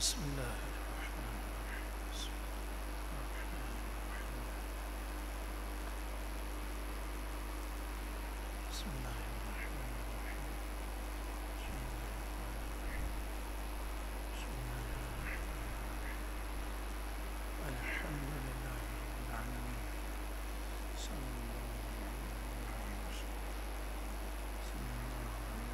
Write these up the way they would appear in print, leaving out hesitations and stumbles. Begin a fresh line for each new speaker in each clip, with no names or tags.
بسم الله الرحمن الرحيم. بسم الله الرحمن الرحيم. بسم الله الرحمن الرحيم. الحمد لله رب العالمين. صلى الله عليه وسلم. صلى الله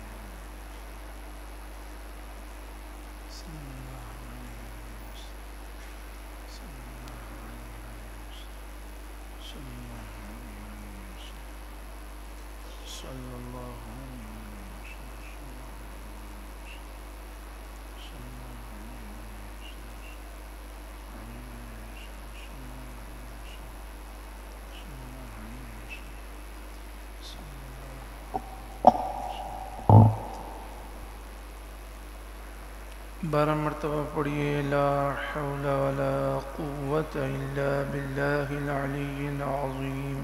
بارہ مرتبہ پڑھیے لا حول ولا قوة الا باللہ العلی العظیم.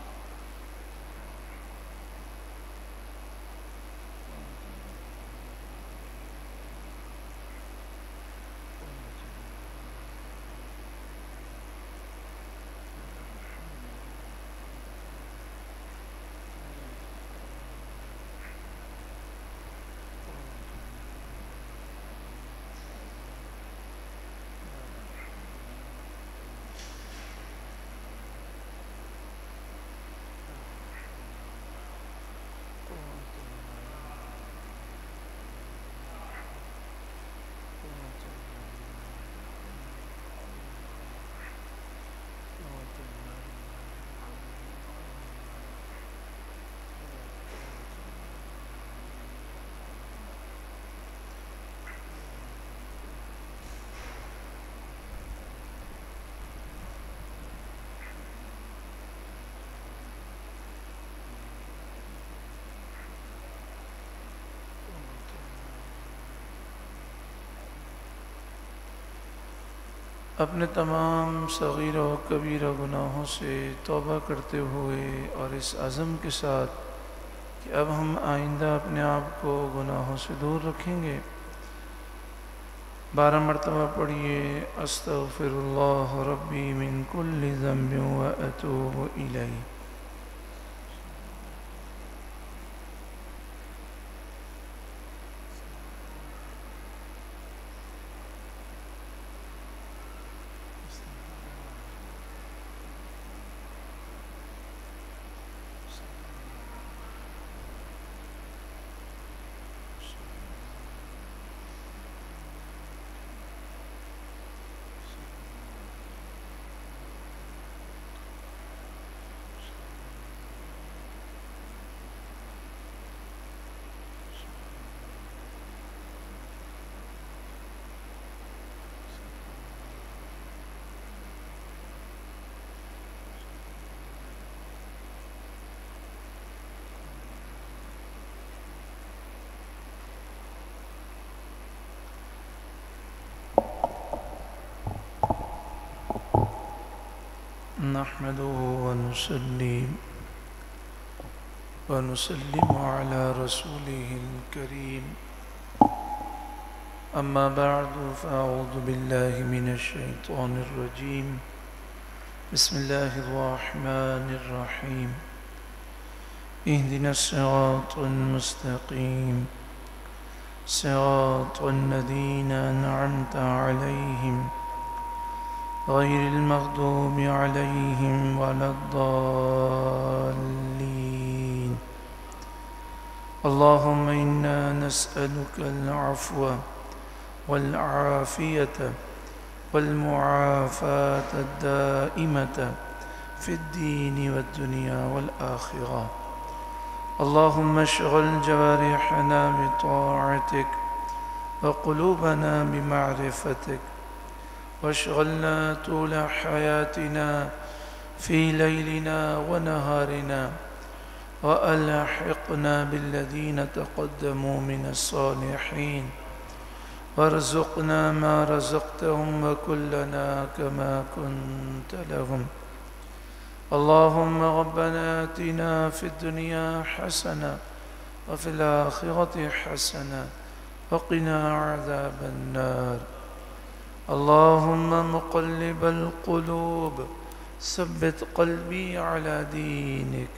اپنے تمام صغیر و کبیر گناہوں سے توبہ کرتے ہوئے اور اس عزم کے ساتھ کہ اب ہم آئندہ اپنے آپ کو گناہوں سے دور رکھیں گے، 12 مرتبہ پڑھیے استغفر اللہ ربی من کل ذنب و اتوب الیہ. نحمده ونسلم على رسوله الكريم. أما بعد فأعوذ بالله من الشيطان الرجيم. بسم الله الرحمن الرحيم. اهدنا الصراط المستقيم صراط الذين أنعمت عليهم غير المغضوب عليهم ولا الضالين. اللهم إنا نسألك العفو والعافية والمعافاة الدائمة في الدين والدنيا والآخرة. اللهم اشغل جوارحنا بطاعتك وقلوبنا بمعرفتك، واشغلنا طول حياتنا في ليلنا ونهارنا، وألحقنا بالذين تقدموا من الصالحين، وارزقنا ما رزقتهم وكلنا كما كنت لهم. اللهم ربنا آتنا في الدنيا حسنة وفي الآخرة حسنة وقنا عذاب النار. اللهم مقلب القلوب ثبت قلبي على دينك.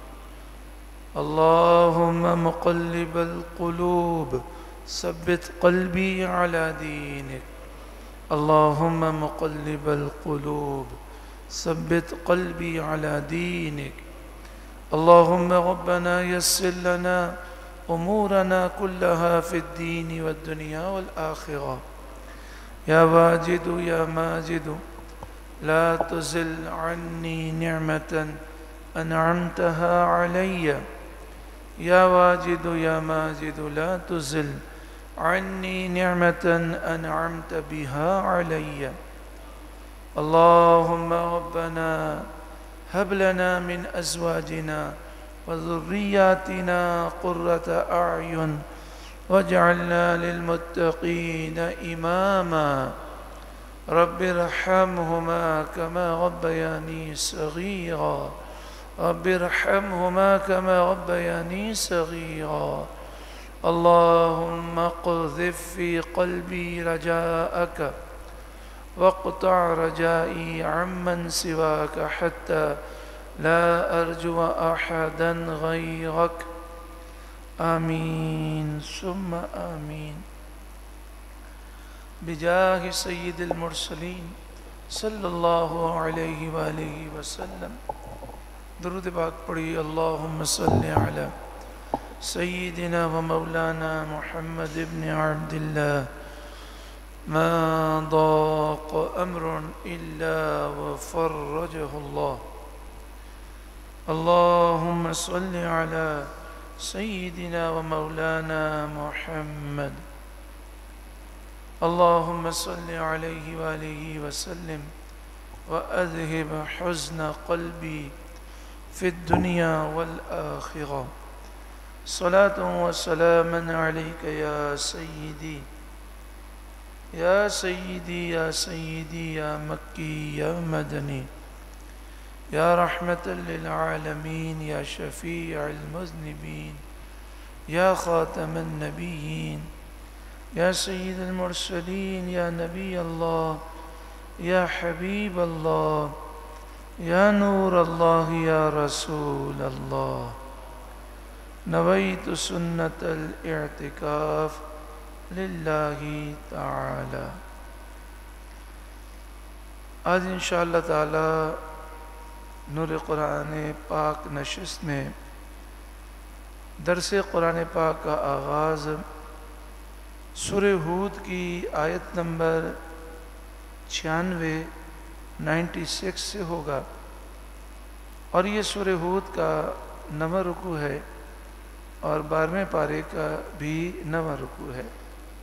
اللهم مقلب القلوب ثبت قلبي على دينك. اللهم مقلب القلوب ثبت قلبي على دينك. اللهم ربنا يسر لنا أمورنا كلها في الدين والدنيا والآخرة. يا واجد يا ماجد لا تزل عني نعمة أنعمتها علي. يا واجد يا ماجد لا تزل عني نعمة أنعمت بها علي. اللهم ربنا هب لنا من أزواجنا وذرياتنا قرة أعين واجعلنا للمتقين إماما. رب ارحمهما كما ربياني صغيرا. رب ارحمهما كما ربياني صغيرا. اللهم اقذف في قلبي رجاءك واقطع رجائي عمن سواك حتى لا أرجو أحدا غيرك. آمين ثم آمين. بجاه سید المرسلین صلی اللہ علیہ وآلہ وسلم درود پاک پڑھی. اللہم صلی علی سیدنا و مولانا محمد ابن عبد اللہ. ما ضاق امر الا وفرجہ اللہ. اللہم صلی علی سیدنا و مولانا محمد. اللهم صل عليه وآله وسلم وأذهب حزن قلبي في الدنيا والآخرة. صلاة وسلاما عليك يا سيدي يا سيدي يا سيدي يا مكي يا مدني يا رحمة للعالمين يا شفيع المذنبين يا خاتم النبيين يا سيد المرسلين يا نبي الله يا حبيب الله يا نور الله يا رسول الله. نويت سنة الاعتكاف لله تعالى. آج انشاءاللہ تعالی نور قرآن پاک نشست میں درس قرآن پاک کا آغاز سورہ ہود کی آیت نمبر 96 سے ہوگا، اور یہ سورہ ہود کا 9واں رکوع ہے اور 12ویں پارے کا بھی 9واں رکوع ہے.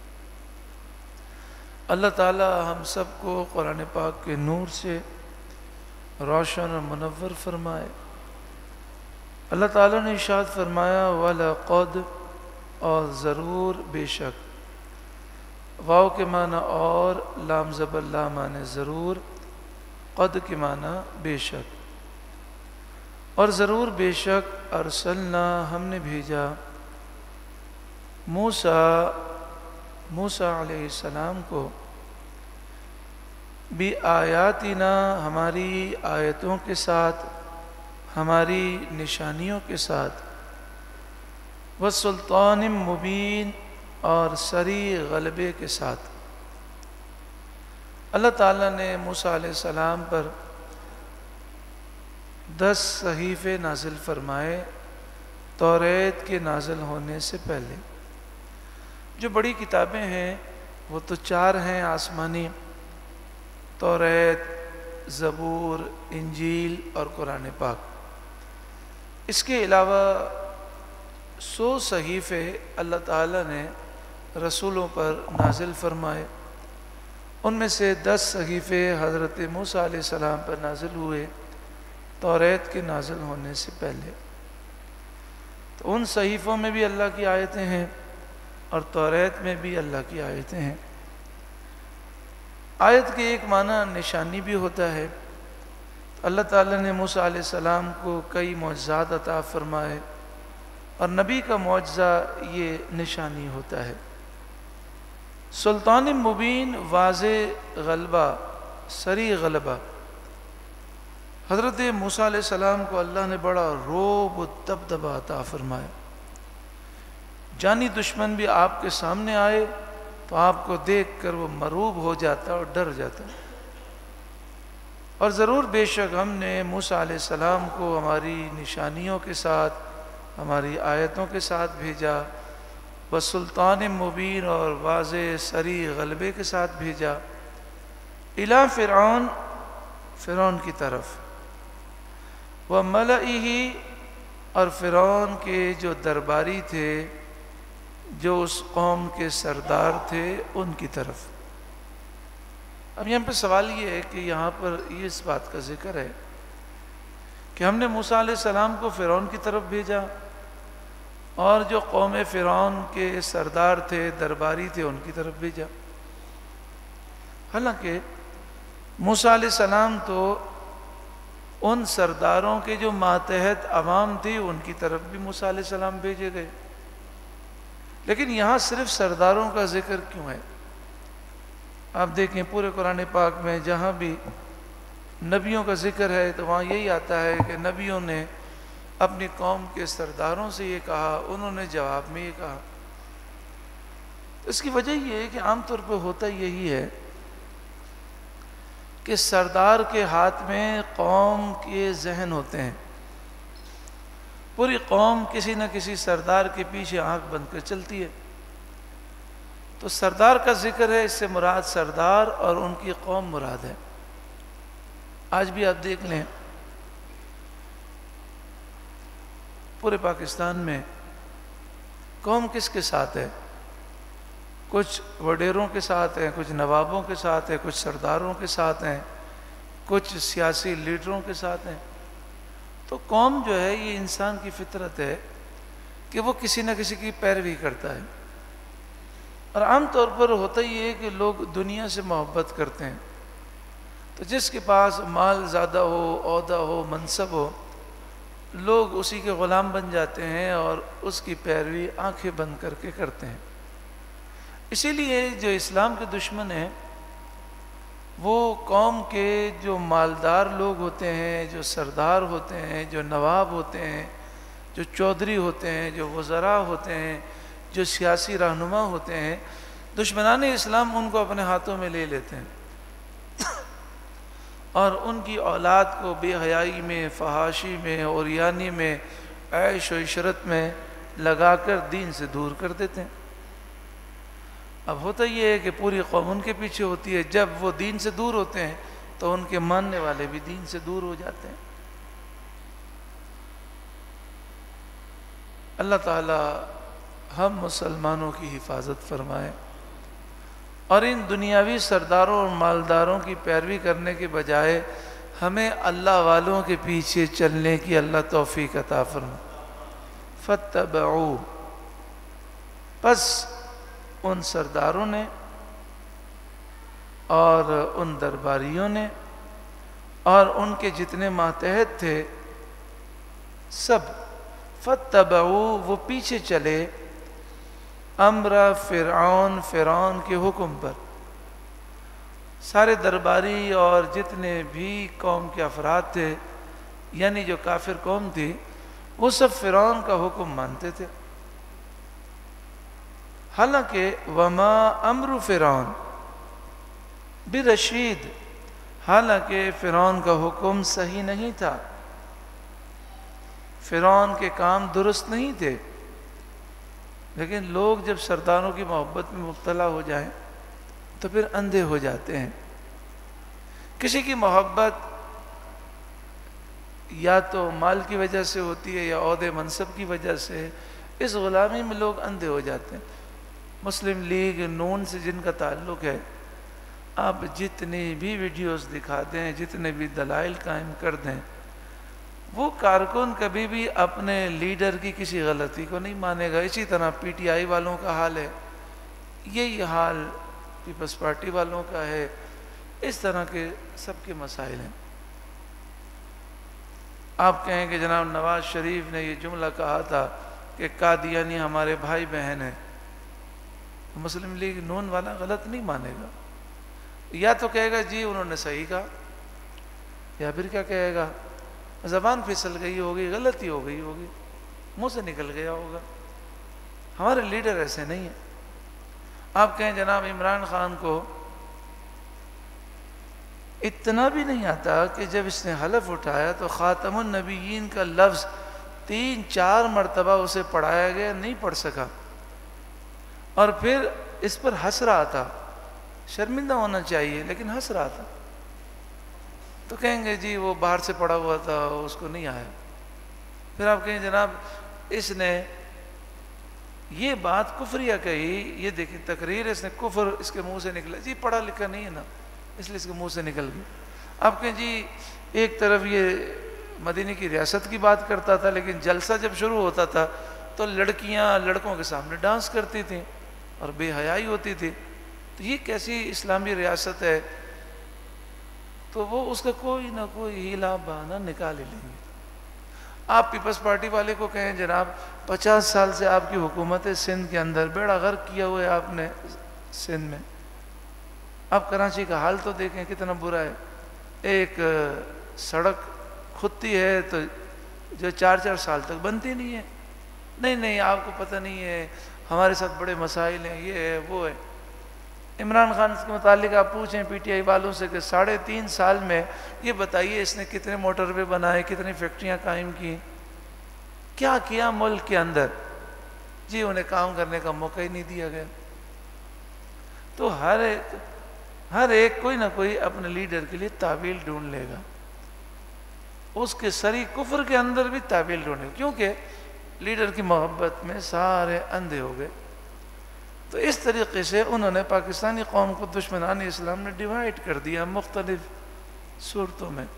اللہ تعالی ہم سب کو قرآن پاک کے نور سے روشن اور منور فرمائے. اللہ تعالی نے ارشاد فرمایا وَلَقَدْ، اور ضرور بے شک. واو کے معنی اور، لام زبر لا معنی ضرور، قد کے معنی بے شک. اور ضرور بے شک ارسلنا ہم نے بھیجا موسیٰ علیہ السلام کو بھی آیاتنا ہماری آیتوں کے ساتھ، ہماری نشانیوں کے ساتھ، وسلطان مبین، اور سری غلبے کے ساتھ. اللہ تعالیٰ نے موسیٰ علیہ السلام پر 10 صحیفے نازل فرمائے توریت کے نازل ہونے سے پہلے. جو بڑی کتابیں ہیں وہ تو 4 ہیں آسمانی: توریت، زبور، انجیل اور قرآن پاک. اس کے علاوہ 100 صحیفے اللہ تعالیٰ نے رسولوں پر نازل فرمائے. ان میں سے 10 صحیفے حضرت موسیٰ علیہ السلام پر نازل ہوئے توریت کے نازل ہونے سے پہلے. تو ان صحیفوں میں بھی اللہ کی آیتیں ہیں اور توریت میں بھی اللہ کی آیتیں ہیں. آیت کے ایک معنی نشانی بھی ہوتا ہے. اللہ تعالیٰ نے موسیٰ علیہ السلام کو کئی معجزات عطا فرمائے، اور نبی کا معجزہ یہ نشانی ہوتا ہے. سلطان مبین، واضح غلبہ، سری غلبہ۔ حضرت موسیٰ علیہ السلام کو اللہ نے بڑا رعب و دبدبہ عطا فرمایا۔ جانی دشمن بھی آپ کے سامنے آئے تو آپ کو دیکھ کر وہ مرعوب ہو جاتا اور ڈر جاتا۔ اور ضرور بے شک ہم نے موسیٰ علیہ السلام کو ہماری نشانیوں کے ساتھ، ہماری آیتوں کے ساتھ بھیجا، بسلطان مبین اور واضح سری غلبے کے ساتھ بھیجا، الی فرعون، فرعون کی طرف، وملئہ، اور فرعون کے جو درباری تھے، جو اس قوم کے سردار تھے، ان کی طرف۔ اب یہاں پہ سوال یہ ہے کہ یہاں پر یہ اس بات کا ذکر ہے کہ ہم نے موسیٰ علیہ السلام کو فرعون کی طرف بھیجا اور جو قوم فرعون کے سردار تھے، درباری تھے، ان کی طرف بھیجا۔ حالانکہ موسیٰ علیہ السلام تو ان سرداروں کے جو ماتحت عوام تھی ان کی طرف بھی موسیٰ علیہ السلام بھیجے گئے، لیکن یہاں صرف سرداروں کا ذکر کیوں ہے؟ آپ دیکھیں پورے قرآن پاک میں جہاں بھی نبیوں کا ذکر ہے تو وہاں یہی آتا ہے کہ نبیوں نے اپنی قوم کے سرداروں سے یہ کہا، انہوں نے جواب میں یہ کہا۔ اس کی وجہ یہ ہے کہ عام طور پہ ہوتا یہی ہے کہ سردار کے ہاتھ میں قوم کے ذہن ہوتے ہیں، پوری قوم کسی نہ کسی سردار کے پیچھے آنکھ بند کر چلتی ہے۔ تو سردار کا ذکر ہے، اس سے مراد سردار اور ان کی قوم مراد ہے۔ آج بھی آپ دیکھ لیں پورے پاکستان میں قوم کس کے ساتھ ہے؟ کچھ وڈیروں کے ساتھ ہیں، کچھ نوابوں کے ساتھ ہیں، کچھ سرداروں کے ساتھ ہیں، کچھ سیاسی لیڈروں کے ساتھ ہیں۔ تو قوم جو ہے یہ انسان کی فطرت ہے کہ وہ کسی نہ کسی کی پیروی کرتا ہے، اور عام طور پر ہوتا یہ ہے کہ لوگ دنیا سے محبت کرتے ہیں، تو جس کے پاس مال زیادہ ہو، عہدہ ہو، منصب ہو، لوگ اسی کے غلام بن جاتے ہیں اور اس کی پیروی آنکھیں بند کر کے کرتے ہیں۔ اسی لیے جو اسلام کے دشمن ہیں وہ قوم کے جو مالدار لوگ ہوتے ہیں، جو سردار ہوتے ہیں، جو نواب ہوتے ہیں، جو چودھری ہوتے ہیں، جو وزراء ہوتے ہیں، جو سیاسی رہنما ہوتے ہیں، دشمنان اسلام ان کو اپنے ہاتھوں میں لے لیتے ہیں اور ان کی اولاد کو بے حیائی میں، فحاشی میں، عریانی میں، عیش و عشرت میں لگا کر دین سے دور کر دیتے ہیں۔ اب ہوتا یہ ہے کہ پوری قوم ان کے پیچھے ہوتی ہے، جب وہ دین سے دور ہوتے ہیں تو ان کے ماننے والے بھی دین سے دور ہو جاتے ہیں۔ اللہ تعالی ہم مسلمانوں کی حفاظت فرمائے اور ان دنیاوی سرداروں اور مالداروں کی پیروی کرنے کے بجائے ہمیں اللہ والوں کے پیچھے چلنے کی اللہ توفیق عطا فرمائے۔ فاتبعوا، پس ان سرداروں نے اور ان درباریوں نے اور ان کے جتنے ماتحت تھے سب، فاتبعوا، وہ پیچھے چلے، امر فرعون، فرعون کے حکم پر۔ سارے درباری اور جتنے بھی قوم کے افراد تھے، یعنی جو کافر قوم تھی، وہ سب فرعون کا حکم مانتے تھے۔ حالانکہ وما امر فرعون برشید، حالانکہ فرعون کا حکم صحیح نہیں تھا، فرعون کے کام درست نہیں تھے، لیکن لوگ جب سرداروں کی محبت میں مبتلا ہو جائیں تو پھر اندھے ہو جاتے ہیں۔ کسی کی محبت یا تو مال کی وجہ سے ہوتی ہے یا عہدے منصب کی وجہ سے، اس غلامی میں لوگ اندھے ہو جاتے ہیں۔ مسلم لیگ نون سے جن کا تعلق ہے، آپ جتنی بھی ویڈیوز دکھا دیں، جتنے بھی دلائل قائم کر دیں، وہ کارکن کبھی بھی اپنے لیڈر کی کسی غلطی کو نہیں مانے گا۔ اسی طرح پی ٹی آئی والوں کا حال ہے، یہی حال پیپلز پارٹی والوں کا ہے، اس طرح کے سب کے مسائل ہیں۔ آپ کہیں کہ جناب نواز شریف نے یہ جملہ کہا تھا کہ قادیانی ہمارے بھائی بہن ہیں، تو مسلم لیگ نون والا غلط نہیں مانے گا، یا تو کہے گا جی انہوں نے صحیح کہا، یا پھر کیا کہے گا، زبان پھسل گئی ہوگی، غلطی ہو گئی ہوگی، منہ سے نکل گیا ہوگا۔ ہمارے لیڈر ایسے نہیں ہیں۔ آپ کہیں جناب عمران خان کو اتنا بھی نہیں آتا کہ جب اس نے حلف اٹھایا تو خاتم النبیین کا لفظ 3-4 مرتبہ اسے پڑھایا گیا، نہیں پڑھ سکا، اور پھر اس پر ہنس رہا تھا۔ شرمندہ ہونا چاہیے لیکن ہنس رہا تھا، تو کہیں گے جی وہ باہر سے پڑھا ہوا تھا، اس کو نہیں آیا۔ پھر آپ کہیں جناب اس نے یہ بات کفریہ کہی، یہ دیکھیں تقریر، اس نے کفر اس کے منہ سے نکلا، جی پڑھا لکھا نہیں ہے نا اس لیے اس کے منہ سے نکل گئی۔ آپ کہیں جی ایک طرف یہ مدینہ کی ریاست کی بات کرتا تھا، لیکن جلسہ جب شروع ہوتا تھا تو لڑکیاں لڑکوں کے سامنے ڈانس کرتی تھیں اور بے حیائی ہوتی تھی، تو یہ کیسی اسلامی ریاست ہے؟ تو وہ اس کا کوئی نہ کوئی ہیلا بہانہ نکال ہی لیں گے۔ آپ پیپلز پارٹی والے کو کہیں جناب 50 سال سے آپ کی حکومت ہے سندھ کے اندر، بیڑا غرق کیا ہوا ہے آپ نے سندھ میں، آپ کراچی کا حال تو دیکھیں کتنا برا ہے، ایک سڑک کھدتی ہے تو جو 4-4 سال تک بنتی نہیں ہے۔ نہیں آپ کو پتہ نہیں ہے، ہمارے ساتھ بڑے مسائل ہیں، یہ ہے وہ ہے۔ عمران خان کے متعلق آپ پوچھیں پی ٹی آئی والوں سے کہ 3.5 سال میں یہ بتائیے اس نے کتنے موٹر وے بنائے، کتنی فیکٹریاں قائم کی، کیا کیا ملک کے اندر؟ جی انہیں کام کرنے کا موقع ہی نہیں دیا گیا۔ تو ہر ایک کوئی نہ کوئی اپنے لیڈر کے لیے تعویل ڈھونڈ لے گا، اس کے سری کفر کے اندر بھی تعویل ڈھونڈے گا، کیونکہ لیڈر کی محبت میں سارے اندھے ہو گئے۔ تو اس طریقے سے انہوں نے پاکستانی قوم کو دشمنان اسلام نے ڈیوائیڈ کر دیا مختلف صورتوں میں۔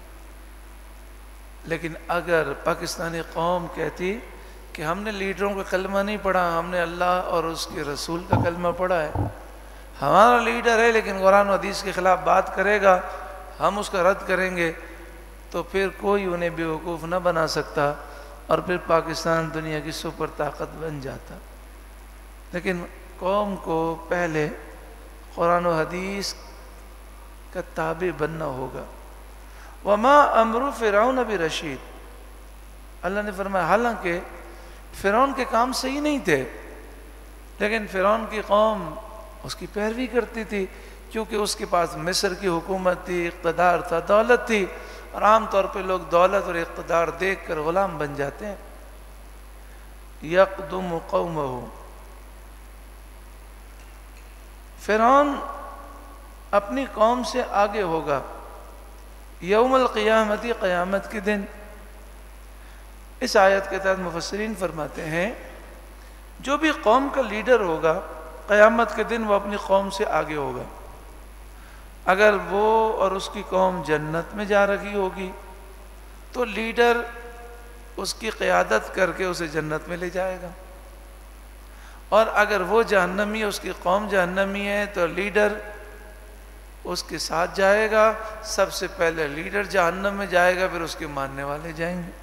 لیکن اگر پاکستانی قوم کہتی کہ ہم نے لیڈروں کا کلمہ نہیں پڑھا، ہم نے اللہ اور اس کے رسول کا کلمہ پڑھا ہے، ہمارا لیڈر ہے لیکن قرآن و حدیث کے خلاف بات کرے گا، ہم اس کا رد کریں گے، تو پھر کوئی انہیں بیوقوف نہ بنا سکتا اور پھر پاکستان دنیا کی سپر طاقت بن جاتا۔ لیکن قوم کو پہلے قرآن و حدیث کا تابع بننا ہوگا۔ وما امر فرعون برشید، اللہ نے فرمایا حالانکہ فرعون کے کام صحیح نہیں تھے، لیکن فرعون کی قوم اس کی پیروی کرتی تھی، کیونکہ اس کے پاس مصر کی حکومت تھی، اقتدار تھا، دولت تھی، اور عام طور پہ لوگ دولت اور اقتدار دیکھ کر غلام بن جاتے ہیں۔ یقدم قومہ، فرعون اپنی قوم سے آگے ہوگا، یوم القیامتی، قیامت کے دن۔ اس آیت کے تحت مفسرین فرماتے ہیں جو بھی قوم کا لیڈر ہوگا قیامت کے دن وہ اپنی قوم سے آگے ہوگا۔ اگر وہ اور اس کی قوم جنت میں جا رہی ہوگی تو لیڈر اس کی قیادت کر کے اسے جنت میں لے جائے گا، اور اگر وہ جہنمی ہے، اس کی قوم جہنمی ہے، تو لیڈر اس کے ساتھ جائے گا۔ سب سے پہلے لیڈر جہنم میں جائے گا، پھر اس کے ماننے والے جائیں گے۔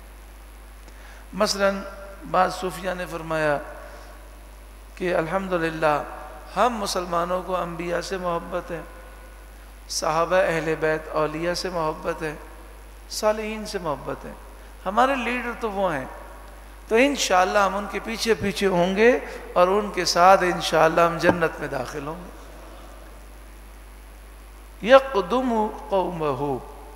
مثلا بعض صوفیہ نے فرمایا کہ الحمدللہ ہم مسلمانوں کو انبیاء سے محبت ہے، صحابہ اہل بیت اولیاء سے محبت ہے، صالحین سے محبت ہے، ہمارے لیڈر تو وہ ہیں، تو انشاءاللہ ہم ان کے پیچھے پیچھے ہوں گے اور ان کے ساتھ انشاءاللہ ہم جنت میں داخل ہوں گے۔ یقدم قومہ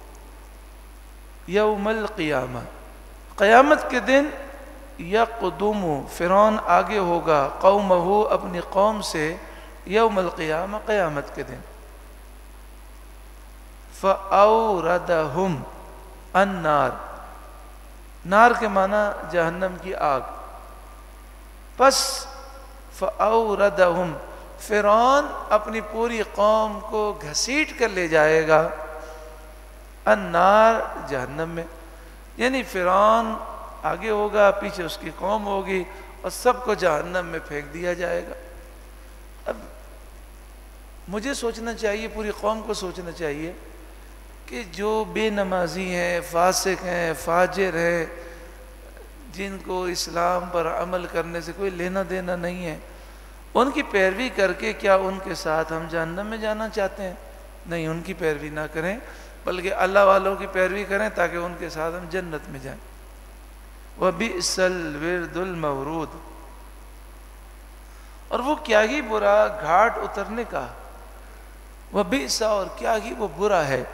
یوم القیامہ، قیامت کے دن یقدم، فرعون آگے ہوگا، قومہ، اپنی قوم سے، یوم القیامہ، قیامت کے دن۔ فَأَوْرَدَهُمْ النَّارِ، نار کے معنی جہنم کی آگ، پس فَأَوْرَدَهُمْ، فرعون اپنی پوری قوم کو گھسیٹ کر لے جائے گا النار، جہنم میں، یعنی فرعون آگے ہوگا، پیچھے اس کی قوم ہوگی، اور سب کو جہنم میں پھینک دیا جائے گا۔ اب مجھے سوچنا چاہیے، پوری قوم کو سوچنا چاہیے کہ جو بے نمازی ہیں، فاسق ہیں، فاجر ہیں، جن کو اسلام پر عمل کرنے سے کوئی لینا دینا نہیں ہے، ان کی پیروی کر کے کیا ان کے ساتھ ہم جہنم میں جانا چاہتے ہیں؟ نہیں، ان کی پیروی نہ کریں، بلکہ اللہ والوں کی پیروی کریں تاکہ ان کے ساتھ ہم جنت میں جائیں۔ وَبِئْسَ الْوِرْدُ الْمَوْرُودُ، اور وہ کیا ہی برا گھاٹ اترنے کا، وَبِئْسَ، اور کیا ہی وہ برا ہے،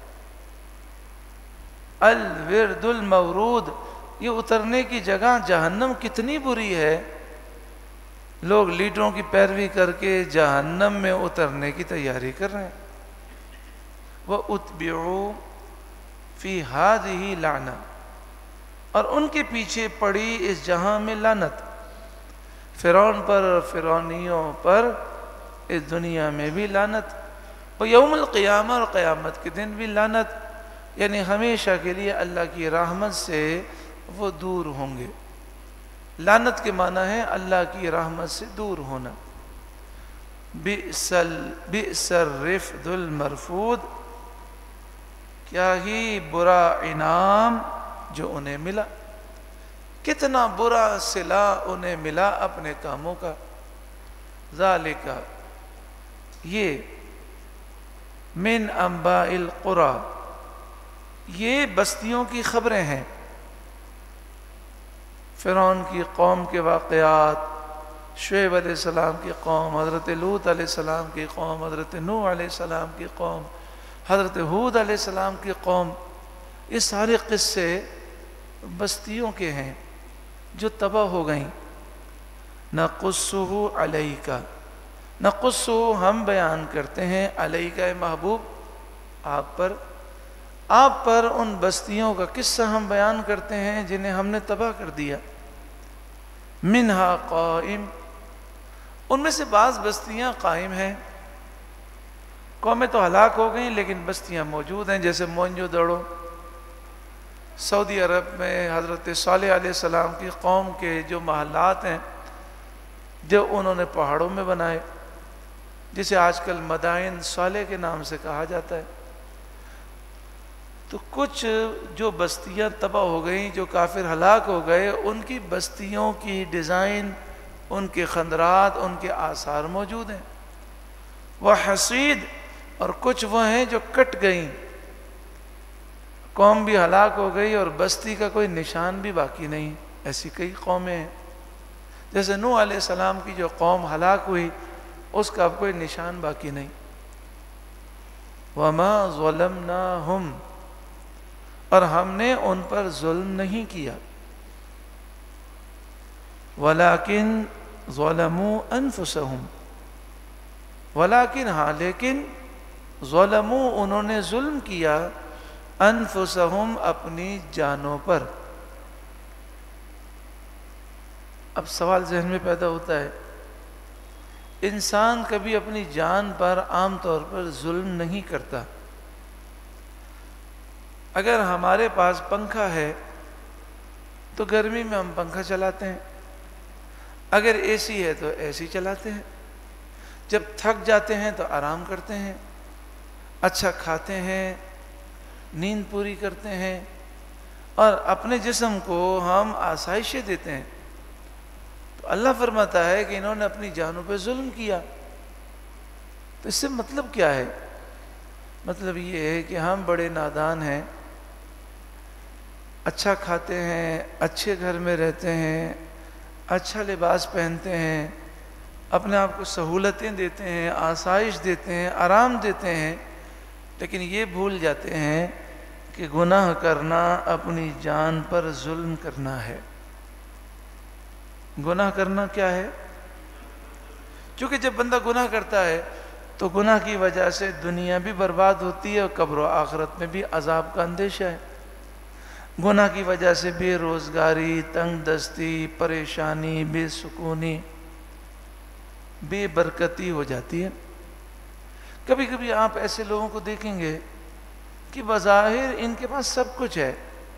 الْوِرْدُ الْمَوْرُودُ، یہ اترنے کی جگہ جہنم کتنی بری ہے۔ لوگ لیڈروں کی پیروی کر کے جہنم میں اترنے کی تیاری کر رہے ہیں۔ وَأُتْبِعُوا فِي هَذِهِ لَعْنَةٌ، اور ان کے پیچھے پڑی اس جہاں میں لعنت، فرعون پر اور فرعونیوں پر اس دنیا میں بھی لعنت، وَيَوْمَ الْقِيَامَةِ، اور قیامت کے دن بھی لعنت، یعنی ہمیشہ کے لیے اللہ کی رحمت سے وہ دور ہوں گے۔ لعنت کے معنی ہے اللہ کی رحمت سے دور ہونا۔ بئس الرفد المرفود، کیا ہی برا انعام جو انہیں ملا، کتنا برا صلہ انہیں ملا اپنے کاموں کا۔ ذالک، یہ من انباء القری، یہ بستیوں کی خبریں ہیں، فرعون کی قوم کے واقعات، شعیب علیہ السلام کی قوم، حضرت لوط علیہ السلام کی قوم، حضرت نوح علیہ السلام کی قوم، حضرت ہود علیہ السلام کی قوم، یہ سارے قصے بستیوں کے ہیں جو تباہ ہو گئیں۔ نقصہ علیک، نقصہ ہم بیان کرتے ہیں، علیک اے محبوب آپ پر ان بستیوں کا قصہ ہم بیان کرتے ہیں جنہیں ہم نے تباہ کر دیا۔ منہا قائم، ان میں سے بعض بستیاں قائم ہیں، قومیں تو ہلاک ہو گئیں لیکن بستیاں موجود ہیں، جیسے موئنجو دڑو سعودی عرب میں حضرت صالح علیہ السلام کی قوم کے جو محلات ہیں جو انہوں نے پہاڑوں میں بنائے، جسے آج کل مدائن صالح کے نام سے کہا جاتا ہے۔ تو کچھ جو بستیاں تباہ ہو گئیں، جو کافر ہلاک ہو گئے، ان کی بستیوں کی ڈیزائن، ان کے خندرات، ان کے آثار موجود ہیں۔ وحصید، اور کچھ وہ ہیں جو کٹ گئیں، قوم بھی ہلاک ہو گئی اور بستی کا کوئی نشان بھی باقی نہیں۔ ایسی کئی قومیں ہیں، جیسے نوح علیہ السلام کی جو قوم ہلاک ہوئی اس کا اب کوئی نشان باقی نہیں۔ وما ظلمناہم، اور ہم نے ان پر ظلم نہیں کیا، ولیکن ظلموا انفسہم، ولیکن ہاں لیکن ظلموا، انہوں نے ظلم کیا، انفسہم، اپنی جانوں پر۔ اب سوال ذہن میں پیدا ہوتا ہے، انسان کبھی اپنی جان پر عام طور پر ظلم نہیں کرتا۔ اگر ہمارے پاس پنکھا ہے تو گرمی میں ہم پنکھا چلاتے ہیں، اگر اے سی ہے تو اے سی چلاتے ہیں، جب تھک جاتے ہیں تو آرام کرتے ہیں، اچھا کھاتے ہیں، نیند پوری کرتے ہیں، اور اپنے جسم کو ہم آسائشیں دیتے ہیں۔ تو اللہ فرماتا ہے کہ انہوں نے اپنی جانوں پہ ظلم کیا۔ تو اس سے مطلب کیا ہے؟ مطلب یہ ہے کہ ہم بڑے نادان ہیں، اچھا کھاتے ہیں، اچھے گھر میں رہتے ہیں، اچھا لباس پہنتے ہیں، اپنے آپ کو سہولتیں دیتے ہیں، آسائش دیتے ہیں، آرام دیتے ہیں، لیکن یہ بھول جاتے ہیں کہ گناہ کرنا اپنی جان پر ظلم کرنا ہے۔ گناہ کرنا کیا ہے؟ کیونکہ جب بندہ گناہ کرتا ہے تو گناہ کی وجہ سے دنیا بھی برباد ہوتی ہے اور قبر و آخرت میں بھی عذاب کا اندیشہ ہے۔ گناہ کی وجہ سے بے روزگاری، تنگ دستی، پریشانی، بے سکونی، بے برکتی ہو جاتی ہے۔ کبھی کبھی آپ ایسے لوگوں کو دیکھیں گے کہ بظاہر ان کے پاس سب کچھ ہے،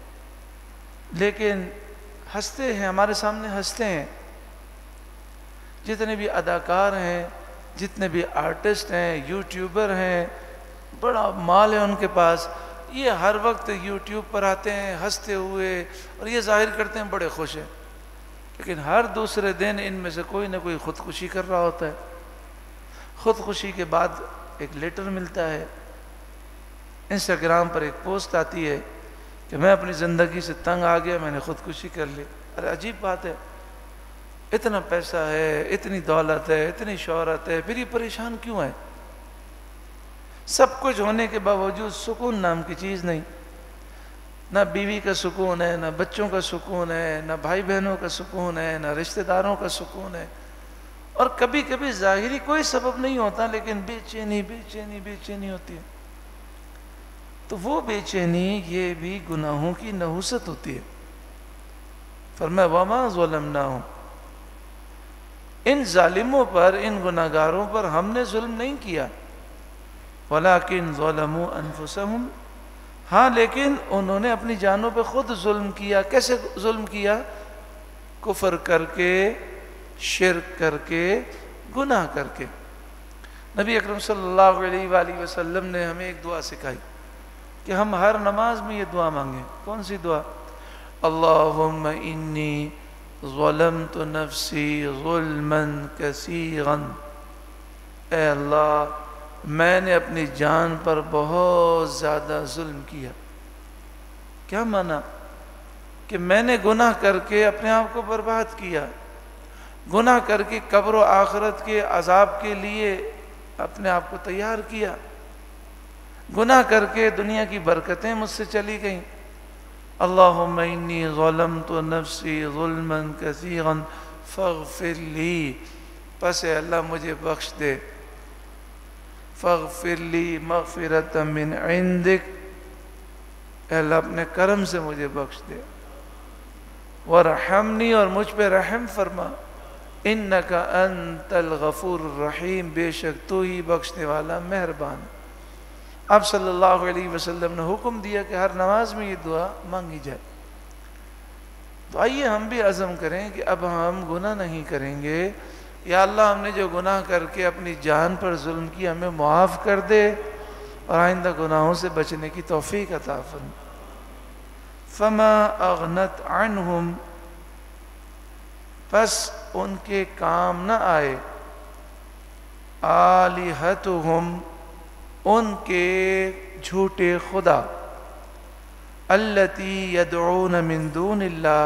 لیکن ہنستے ہیں، ہمارے سامنے ہنستے ہیں۔ جتنے بھی اداکار ہیں، جتنے بھی آرٹسٹ ہیں، یوٹیوبر ہیں، بڑا مال ہے ان کے پاس، یہ ہر وقت یوٹیوب پر آتے ہیں ہنستے ہوئے، اور یہ ظاہر کرتے ہیں بڑے خوش ہیں۔ لیکن ہر دوسرے دن ان میں سے کوئی نہ کوئی خودکشی کر رہا ہوتا ہے. خودکشی کے بعد ایک لیٹر ملتا ہے، انسٹاگرام پر ایک پوسٹ آتی ہے کہ میں اپنی زندگی سے تنگ آ گیا، میں نے خودکشی کر لی. ارے عجیب بات ہے، اتنا پیسہ ہے، اتنی دولت ہے، اتنی شہرت ہے، پھر یہ پریشان کیوں ہے؟ سب کچھ ہونے کے باوجود سکون نام کی چیز نہیں. نہ بیوی کا سکون ہے، نہ بچوں کا سکون ہے، نہ بھائی بہنوں کا سکون ہے، نہ رشتہ داروں کا سکون ہے. اور کبھی کبھی ظاہری کوئی سبب نہیں ہوتا لیکن بے چینی بے چینی بے چینی ہوتی ہے. تو وہ بے چینی یہ بھی گناہوں کی نحوست ہوتی ہے. فرمایا وَمَا ظَلَمْنَاهُمْ، ان ظالموں پر، ان گناہگاروں پر ہم نے ظلم نہیں کیا. وَلَكِنْ ظَلَمُوا أَنفُسَهُمْ، ہاں لیکن انہوں نے اپنی جانوں پہ خود ظلم کیا. کیسے ظلم کیا؟ کفر کر کے، شرک کر کے، گناہ کر کے. نبی اکرم صلی اللہ علیہ وآلہ وسلم نے ہمیں ایک دعا سکھائی کہ ہم ہر نماز میں یہ دعا مانگیں. کون سی دعا؟ اللہم انی ظلمت نفسی ظلما کثیرا، اے اللہ میں نے اپنی جان پر بہت زیادہ ظلم کیا. کیا مانا؟ کہ میں نے گناہ کر کے اپنے آپ کو برباد کیا، گناہ کر کے قبر و آخرت کے عذاب کے لیے اپنے آپ کو تیار کیا، گناہ کر کے دنیا کی برکتیں مجھ سے چلی گئیں. اللہم انی ظلمت نفسی ظلما کثیرا فاغفر لی، پس اے اللہ مجھے بخش دے. فاغفر لی مغفرۃ من عندک، اے اللہ اپنے کرم سے مجھے بخش دے. ورحمنی، اور مجھ پہ رحم فرما. انک انت الغفور الرحیم، بے شک تو ہی بخشنے والا مہربان. آپ صلی اللہ علیہ وسلم نے حکم دیا کہ ہر نماز میں یہ دعا مانگی جائے. تو آئیے ہم بھی عزم کریں کہ اب ہم گناہ نہیں کریں گے. یا اللہ ہم نے جو گناہ کر کے اپنی جان پر ظلم کیا ہمیں معاف کر دے اور آئندہ گناہوں سے بچنے کی توفیق عطا فرما. فما اغنت عنہم، پس ان کے کام نہ آئے، آلہتہم، ان کے جھوٹے خدا، التی یدعون من دون اللہ،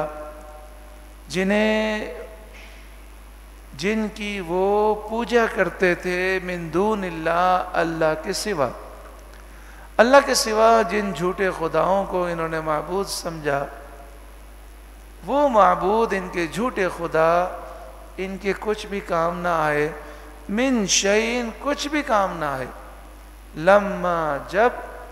جن کی وہ پوجا کرتے تھے، من دون اللہ، اللہ کے سوا. اللہ کے سوا جن جھوٹے خداؤں کو انہوں نے معبود سمجھا، وہ معبود، ان کے جھوٹے خدا، ان کے کچھ بھی کام نہ آئے. من شیئن، کچھ بھی کام نہ آئے. لما، جب،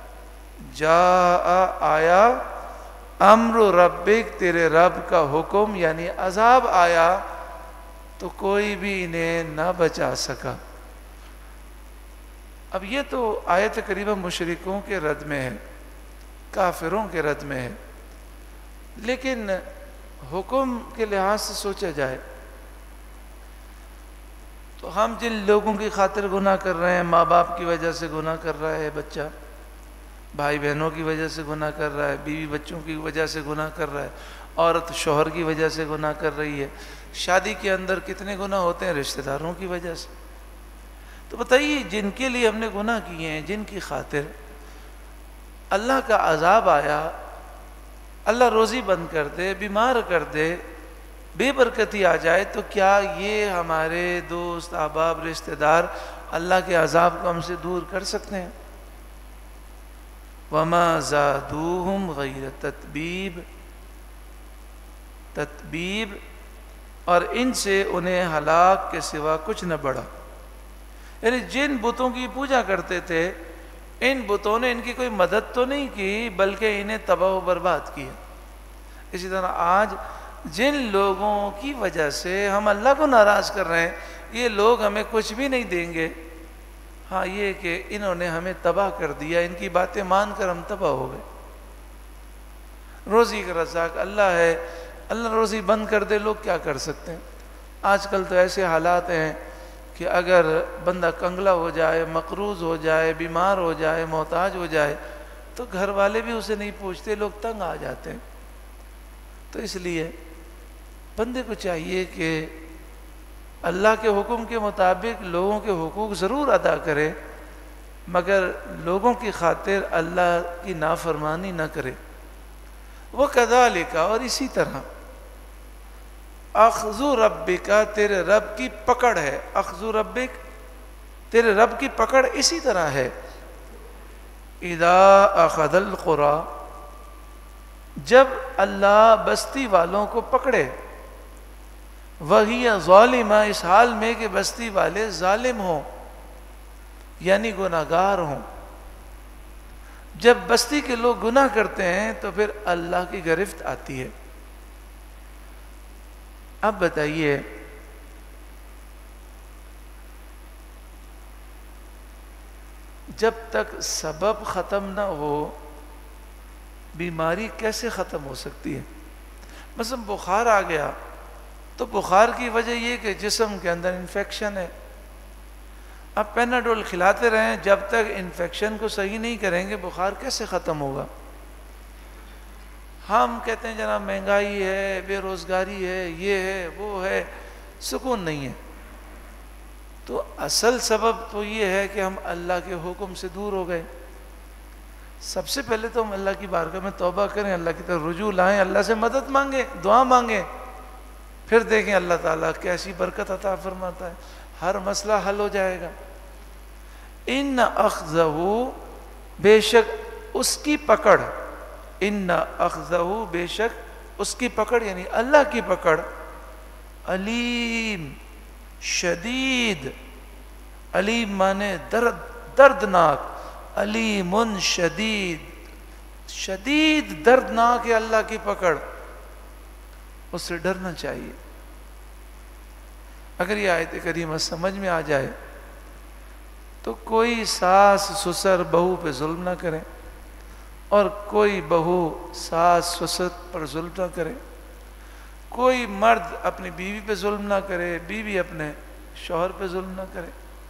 جاء، آیا، امر ربک، تیرے رب کا حکم یعنی عذاب آیا تو کوئی بھی انہیں نہ بچا سکا. اب یہ تو آیت قریبہ مشرکوں کے رد میں ہے، کافروں کے رد میں ہے. لیکن حکم کے لحاظ سے سوچا جائے تو ہم جن لوگوں کی خاطر گناہ کر رہے ہیں، ماں باپ کی وجہ سے گناہ کر رہا ہے بچہ، بھائی بہنوں کی وجہ سے گناہ کر رہا ہے، بیوی بچوں کی وجہ سے گناہ کر رہا ہے، عورت شوہر کی وجہ سے گناہ کر رہی ہے. شادی کے اندر کتنے گناہ ہوتے ہیں رشتہ داروں کی وجہ سے. تو بتائیے جن کے لیے ہم نے گناہ کیے ہیں، جن کی خاطر اللہ کا عذاب آیا، اللہ روزی بند کر دے، بیمار کر دے، بے برکتی آ جائے، تو کیا یہ ہمارے دوست احباب رشتہ دار اللہ کے عذاب کو ہم سے دور کر سکتے ہیں؟ وَمَا زَادُوهُمْ غَيْرَ تتبیب، اور ان سے انہیں ہلاک کے سوا کچھ نہ بڑھا. یعنی جن بتوں کی پوجا کرتے تھے، ان بتوں نے ان کی کوئی مدد تو نہیں کی بلکہ انہیں تباہ و برباد کیا. اسی طرح آج جن لوگوں کی وجہ سے ہم اللہ کو ناراض کر رہے ہیں، یہ لوگ ہمیں کچھ بھی نہیں دیں گے، ہاں یہ کہ انہوں نے ہمیں تباہ کر دیا، ان کی باتیں مان کر ہم تباہ ہو گئے. روزی کا رزاق اللہ ہے، اللہ روزی بند کر دے، لوگ کیا کر سکتے ہیں؟ آج کل تو ایسے حالات ہیں کہ اگر بندہ کنگلا ہو جائے، مقروض ہو جائے، بیمار ہو جائے، محتاج ہو جائے تو گھر والے بھی اسے نہیں پوچھتے، لوگ تنگ آ جاتے ہیں. تو اس لیے بندے کو چاہیے کہ اللہ کے حکم کے مطابق لوگوں کے حقوق ضرور ادا کرے، مگر لوگوں کی خاطر اللہ کی نافرمانی نہ کرے۔ وَكَذَلِكَ، اور اسی طرح اخذ ربک، تیرے رب کی پکڑ ہے، اخذ ربک، تیرے رب کی پکڑ اسی طرح ہے، اذا اخذ القری، جب اللہ بستی والوں کو پکڑے، وہی ظالمہ، اس حال میں کہ بستی والے ظالم ہوں یعنی گناہگار ہوں۔ جب بستی کے لوگ گناہ کرتے ہیں تو پھر اللہ کی گرفت آتی ہے۔ اب بتائیے جب تک سبب ختم نہ ہو بیماری کیسے ختم ہو سکتی ہے؟ مثلا بخار آ گیا تو بخار کی وجہ یہ کہ جسم کے اندر انفیکشن ہے، اب پیناڈول کھلاتے رہیں، جب تک انفیکشن کو صحیح نہیں کریں گے بخار کیسے ختم ہوگا؟ ہم کہتے ہیں جناب مہنگائی ہے، بے روزگاری ہے، یہ ہے وہ ہے، سکون نہیں ہے۔ تو اصل سبب تو یہ ہے کہ ہم اللہ کے حکم سے دور ہو گئے۔ سب سے پہلے تو ہم اللہ کی بارگاہ میں توبہ کریں، اللہ کی طرف رجوع لائیں، اللہ سے مدد مانگیں، دعا مانگیں، پھر دیکھیں اللہ تعالیٰ کیسی برکت عطا فرماتا ہے، ہر مسئلہ حل ہو جائے گا۔ ان اخذہ، بے شک اس کی پکڑ، ان اخذہ، بے شک اس کی پکڑ یعنی اللہ کی پکڑ، علیم، شدید، علیم مانے دردناک، علیم شدید، شدید دردناک ہے اللہ کی پکڑ، اس سے ڈرنا چاہیے۔ اگر یہ آیت کریمہ سمجھ میں آ جائے تو کوئی ساس سسر بہو پہ ظلم نہ کرے، اور کوئی بہو ساس سسر پر ظلم نہ کرے، کوئی مرد اپنی بیوی پہ ظلم نہ کرے، بیوی اپنے شوہر پہ ظلم نہ کرے۔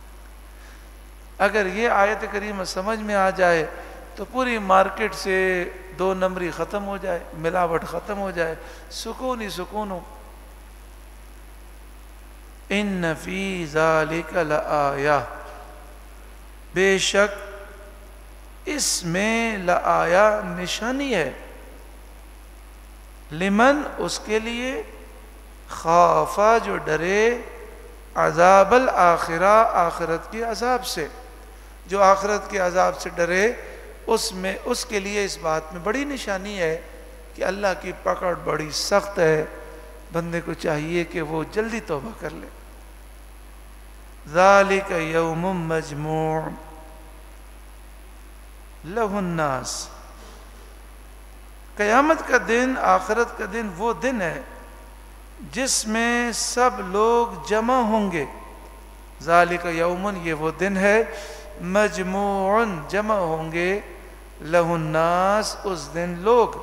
اگر یہ آیت کریمہ سمجھ میں آ جائے تو پوری مارکیٹ سے دو نمبری ختم ہو جائے، ملاوٹ ختم ہو جائے، سکون ہی سکون ہو۔ ان فی ذالک لآیہ، بے شک اس میں لآیہ نشانی ہے، لمن اس کے لیے، خافا جو ڈرے، عذاب الآخرہ آخرت کے عذاب سے، جو آخرت کے عذاب سے ڈرے اس کے لیے اس بات میں بڑی نشانی ہے کہ اللہ کی پکڑ بڑی سخت ہے، بندے کو چاہیے کہ وہ جلدی توبہ کر لے۔ ذالک یوم مجموع لہ الناس، قیامت کا دن، آخرت کا دن وہ دن ہے جس میں سب لوگ جمع ہوں گے۔ ذالک یومن، یہ وہ دن ہے، مجموع جمع ہوں گے، لہ الناس اس دن لوگ،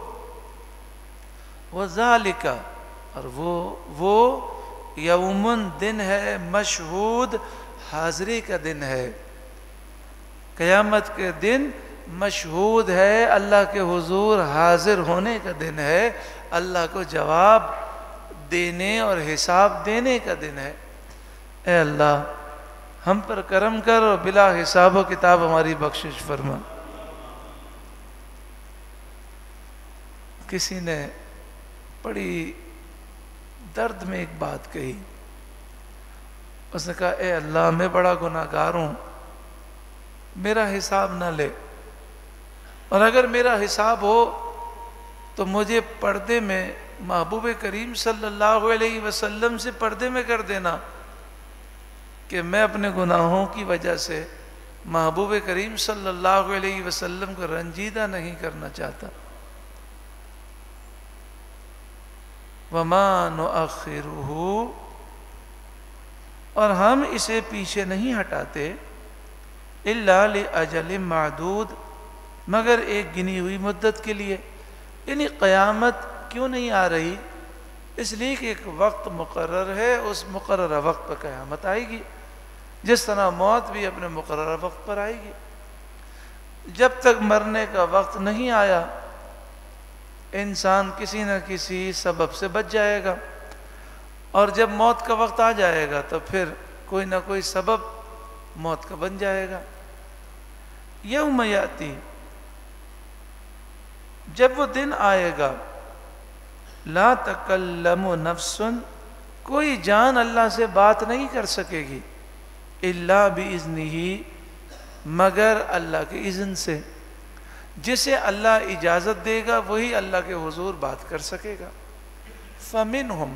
وذالک اور وہ یومن دن ہے، مشہود حاضری کا دن ہے۔ قیامت کے دن مشہود ہے، اللہ کے حضور حاضر ہونے کا دن ہے، اللہ کو جواب دینے اور حساب دینے کا دن ہے۔ اے اللہ ہم پر کرم کر اور بلا حساب و کتاب ہماری بخشش فرما۔ کسی نے بڑی درد میں ایک بات کہی، اس نے کہا اے اللہ میں بڑا گناہگار ہوں، میرا حساب نہ لے، اور اگر میرا حساب ہو تو مجھے پردے میں محبوب کریم صلی اللہ علیہ وسلم سے پردے میں کر دینا، کہ میں اپنے گناہوں کی وجہ سے محبوب کریم صلی اللہ علیہ وسلم کو رنجیدہ نہیں کرنا چاہتا۔ وَمَا نُؤَخِّرُهُ، اور ہم اسے پیچھے نہیں ہٹاتے، إِلَّا لِأَجَلٍ مَعْدُودٍ، مگر ایک گنی ہوئی مدت کے لیے۔ یعنی قیامت کیوں نہیں آ رہی؟ اس لیے کہ ایک وقت مقرر ہے، اس مقررہ وقت پر قیامت آئے گی، جس طرح موت بھی اپنے مقررہ وقت پر آئے گی۔ جب تک مرنے کا وقت نہیں آیا انسان کسی نہ کسی سبب سے بچ جائے گا، اور جب موت کا وقت آ جائے گا تو پھر کوئی نہ کوئی سبب موت کا بن جائے گا. یوم یاتی، جب وہ دن آئے گا، لا تکلم نفس، کوئی جان اللہ سے بات نہیں کر سکے گی، الا باذنہ، مگر اللہ کے اذن سے. جسے اللہ اجازت دے گا وہی اللہ کے حضور بات کر سکے گا. فمنہم،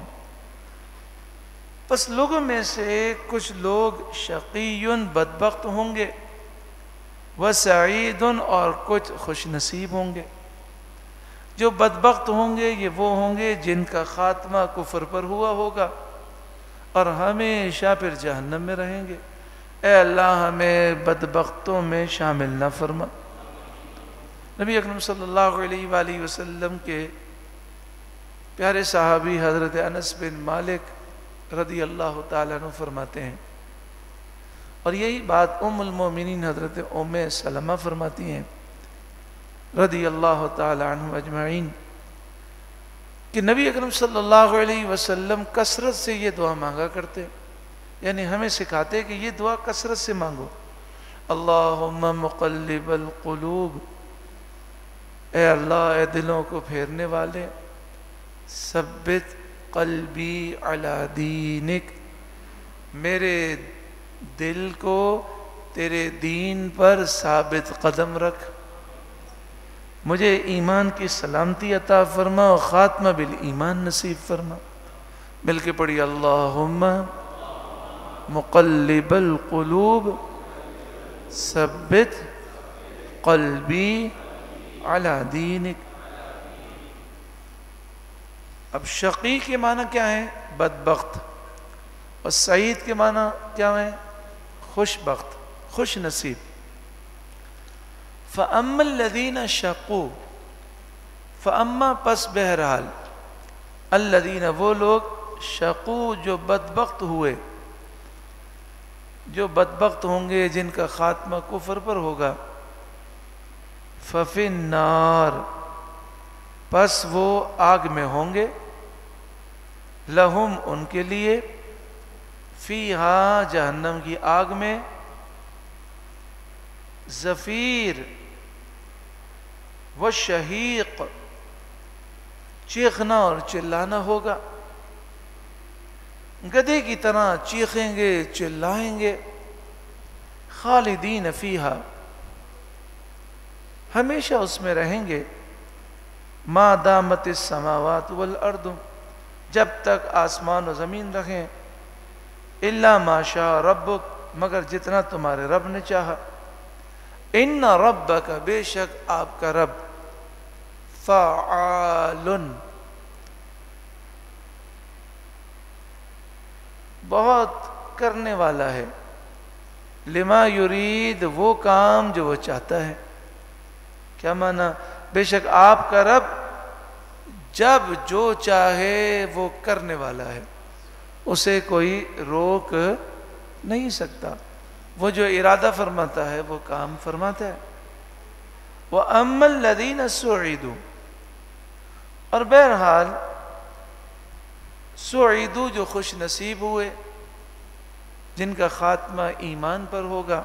پس لوگوں میں سے کچھ لوگ شقی، بدبخت ہوں گے، وسعید، اور کچھ خوش نصیب ہوں گے. جو بدبخت ہوں گے یہ وہ ہوں گے جن کا خاتمہ کفر پر ہوا ہوگا اور ہمیشہ پھر جہنم میں رہیں گے. اے اللہ ہمیں بدبختوں میں شامل نہ فرما. نبی اکرم صلی اللہ علیہ وآلہ وسلم کے پیارے صحابی حضرت انس بن مالک رضی اللہ تعالیٰ عنہ فرماتے ہیں، اور یہی بات ام المومنین حضرت ام سلمہ فرماتی ہیں رضی اللہ تعالیٰ عنہ اجمعین، کہ نبی اکرم صلی اللہ علیہ وسلم کثرت سے یہ دعا مانگا کرتے، یعنی ہمیں سکھاتے کہ یہ دعا کثرت سے مانگو. اللہم مقلب القلوب، اے اللہ اے دلوں کو پھیرنے والے، ثبت قلبی علی دینک، میرے دل کو تیرے دین پر ثابت قدم رکھ، مجھے ایمان کی سلامتی عطا فرما اور خاتمہ بالایمان نصیب فرما. مل کے پڑھی اللہم مقلب القلوب ثبت قلبی علی دینک. اب شقی کے معنی کیا ہیں؟ بدبخت. اور سعید کے معنی کیا ہیں؟ خوش بخت، خوش نصیب. فَأَمَّا الَّذِينَ شَقُوا، فَأَمَّا پس بہرحال، الَّذِينَ وہ لوگ، شقو جو بدبخت ہوئے، جو بدبخت ہوں گے جن کا خاتمہ کفر پر ہوگا، فَفِي النَّارِ پس وہ آگ میں ہوں گے، لہم ان کے لیے، فیہا جہنم کی آگ میں، زفیر و شہیق چیخنا اور چلانا ہوگا. گدھے کی طرح چیخیں گے، چلائیں گے. خالدین فیہا ہمیشہ اس میں رہیں گے، ما دامت السماوات والارض جب تک آسمان و زمین رہیں، الا ما شاء ربک مگر جتنا تمہارے رب نے چاہا. ان ربک بے شک آپ کا رب، فعال بہت کرنے والا ہے، لما یرید وہ کام جو وہ چاہتا ہے. کیا معنی؟ بے شک آپ کا رب جب جو چاہے وہ کرنے والا ہے، اسے کوئی روک نہیں سکتا. وہ جو ارادہ فرماتا ہے وہ کام فرماتا ہے. وَأَمَّا الَّذِينَ سُعِدُوا اور بہرحال سعیدو جو خوش نصیب ہوئے، جن کا خاتمہ ایمان پر ہوگا.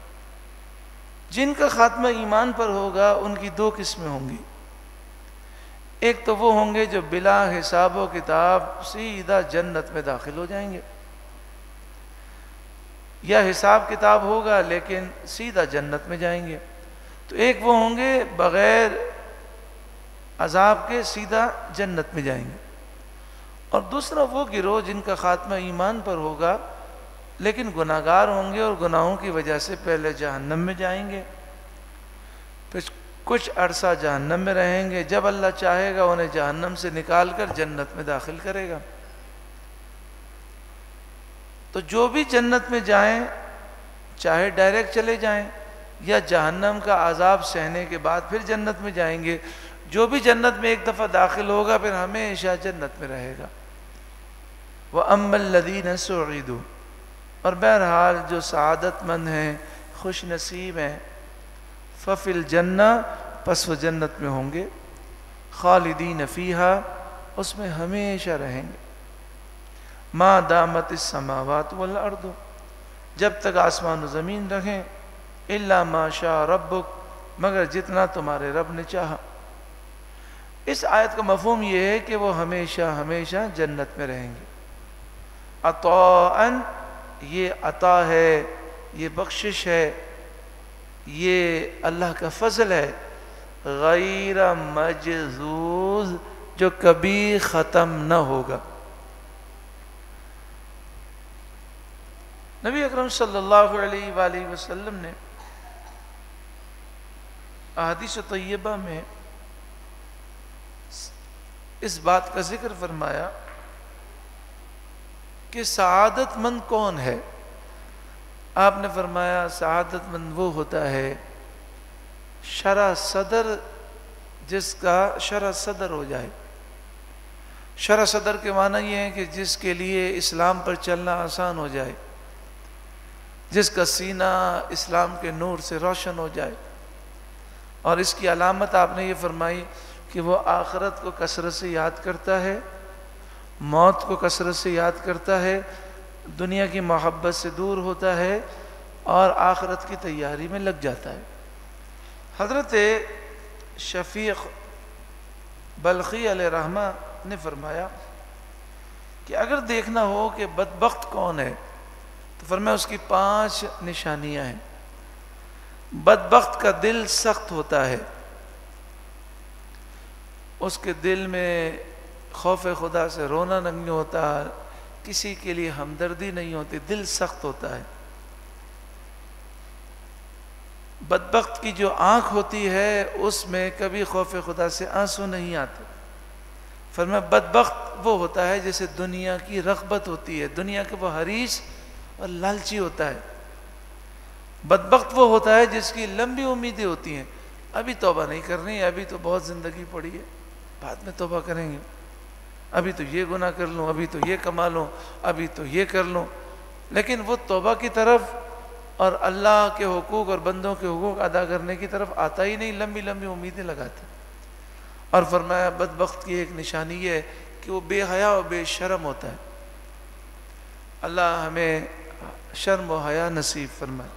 جن کا خاتمہ ایمان پر ہوگا ان کی دو قسمیں ہوں گی. ایک تو وہ ہوں گے جو بلا حساب و کتاب سیدھا جنت میں داخل ہو جائیں گے، یا حساب کتاب ہوگا لیکن سیدھا جنت میں جائیں گے. تو ایک وہ ہوں گے بغیر عذاب کے سیدھا جنت میں جائیں گے، اور دوسرا وہ گروہ جن کا خاتمہ ایمان پر ہوگا لیکن گناہگار ہوں گے اور گناہوں کی وجہ سے پہلے جہنم میں جائیں گے، پھر کچھ عرصہ جہنم میں رہیں گے. جب اللہ چاہے گا انہیں جہنم سے نکال کر جنت میں داخل کرے گا. تو جو بھی جنت میں جائیں، چاہے ڈائریکٹ چلے جائیں یا جہنم کا عذاب سہنے کے بعد پھر جنت میں جائیں گے، جو بھی جنت میں ایک دفعہ داخل ہوگا پھر ہمیشہ جنت میں رہے گا. وَأَمَّا الَّذِينَ سُعِدُوا اور بہرحال جو سعادت مند ہیں، خوش نصیب ہیں، فَفِي الْجَنَّةِ پس وہ جنت میں ہوں گے، خالدین فیہا اس میں ہمیشہ رہیں گے. ما دامت السماوات والارض، جب تک آسمان و زمین رہیں، الا ما شاء ربک، مگر جتنا تمہارے رب نے چاہا۔ اس آیت کا مفہوم یہ ہے کہ وہ ہمیشہ ہمیشہ جنت میں رہیں گے۔ عطاءً، یہ عطا ہے، یہ بخشش ہے، یہ اللہ کا فضل ہے، غیر مجذوذ، جو کبھی ختم نہ ہوگا۔ نبی اکرم صلی اللہ علیہ وآلہ وسلم نے احادیث طیبہ میں اس بات کا ذکر فرمایا کہ سعادت مند کون ہے؟ آپ نے فرمایا سعادت مند وہ ہوتا ہے شرح صدر، جس کا شرح صدر ہو جائے۔ شرح صدر کے معنی یہ ہے کہ جس کے لیے اسلام پر چلنا آسان ہو جائے، جس کا سینہ اسلام کے نور سے روشن ہو جائے۔ اور اس کی علامت آپ نے یہ فرمائی کہ وہ آخرت کو کثرت سے یاد کرتا ہے، موت کو کثرت سے یاد کرتا ہے، دنیا کی محبت سے دور ہوتا ہے اور آخرت کی تیاری میں لگ جاتا ہے۔ حضرت شفیق بلخی علیہ رحمہ نے فرمایا کہ اگر دیکھنا ہو کہ بدبخت کون ہے تو فرمایا اس کی 5 نشانیاں ہیں۔ بدبخت کا دل سخت ہوتا ہے، اس کے دل میں خوف خدا سے رونا نہیں ہوتا، کسی کے لیے ہمدردی نہیں ہوتی، دل سخت ہوتا ہے۔ بدبخت کی جو آنکھ ہوتی ہے اس میں کبھی خوف خدا سے آنسو نہیں آتے۔ فرمایا بدبخت وہ ہوتا ہے جسے دنیا کی رغبت ہوتی ہے، دنیا کے وہ حریص اور لالچی ہوتا ہے۔ بدبخت وہ ہوتا ہے جس کی لمبی امیدیں ہوتی ہیں، ابھی توبہ نہیں کرنی، ابھی تو بہت زندگی پڑی ہے، بعد میں توبہ کریں گے، ابھی تو یہ گناہ کر لوں، ابھی تو یہ کما لوں، ابھی تو یہ کر لوں، لیکن وہ توبہ کی طرف اور اللہ کے حقوق اور بندوں کے حقوق ادا کرنے کی طرف آتا ہی نہیں، لمبی لمبی امیدیں لگاتا ہے۔ اور فرمایا بدبخت کی ایک نشانی یہ ہے کہ وہ بے حیا و بے شرم ہوتا ہے۔ اللہ ہمیں شرم و حیا نصیب فرمائے۔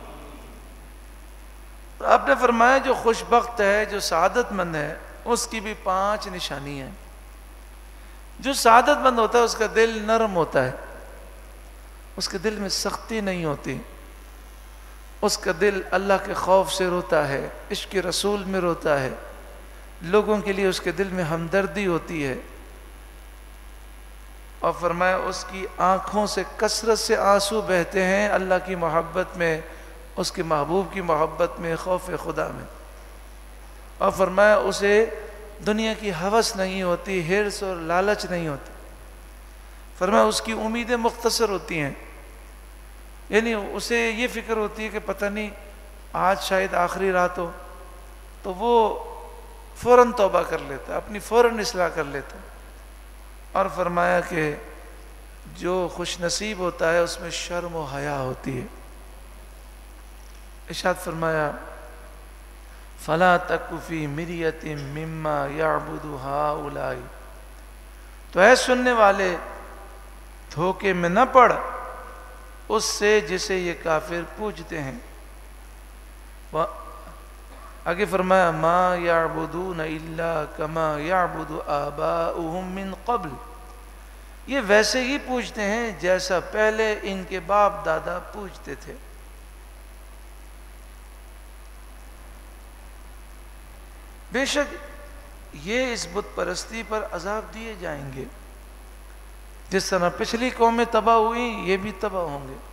آپ نے فرمایا جو خوش بخت ہے، جو سعادت مند ہے، اس کی بھی 5 نشانیاں ہیں۔ جو سعادت مند ہوتا ہے اس کا دل نرم ہوتا ہے، اس کے دل میں سختی نہیں ہوتی، اس کا دل اللہ کے خوف سے روتا ہے، عشق رسول میں روتا ہے، لوگوں کے لیے اس کے دل میں ہمدردی ہوتی ہے۔ اور فرمایا اس کی آنکھوں سے کثرت سے آنسو بہتے ہیں اللہ کی محبت میں، اس کے محبوب کی محبت میں، خوف خدا میں۔ اور فرمایا اسے دنیا کی ہوس نہیں ہوتی، حرص اور لالچ نہیں ہوتی۔ فرمایا اس کی امیدیں مختصر ہوتی ہیں، یعنی اسے یہ فکر ہوتی ہے کہ پتہ نہیں آج شاید آخری رات ہو، تو وہ فوراً توبہ کر لیتا ہے، اپنی فوراً اصلاح کر لیتا ہے۔ اور فرمایا کہ جو خوش نصیب ہوتا ہے اس میں شرم و حیا ہوتی ہے۔ ارشاد فرمایا فَلَا تَكُ فِي مِرْيَةٍ مِّمَّا يَعْبُدُ هَؤُلَاءِ، تو اے سننے والے دھوکے میں نہ پڑ اس سے جسے یہ کافر پوجتے ہیں۔ آگے فرمایا مَا يَعْبُدُونَ إِلَّا كَمَا يَعْبُدُ آبَاؤُهُم مِّن قَبْلِ، یہ ویسے ہی پوجتے ہیں جیسا پہلے ان کے باپ دادا پوجتے تھے۔ بے شک یہ اس بت پرستی پر عذاب دیے جائیں گے، جس طرح پچھلی قومیں تباہ ہوئیں یہ بھی تباہ ہوں گے۔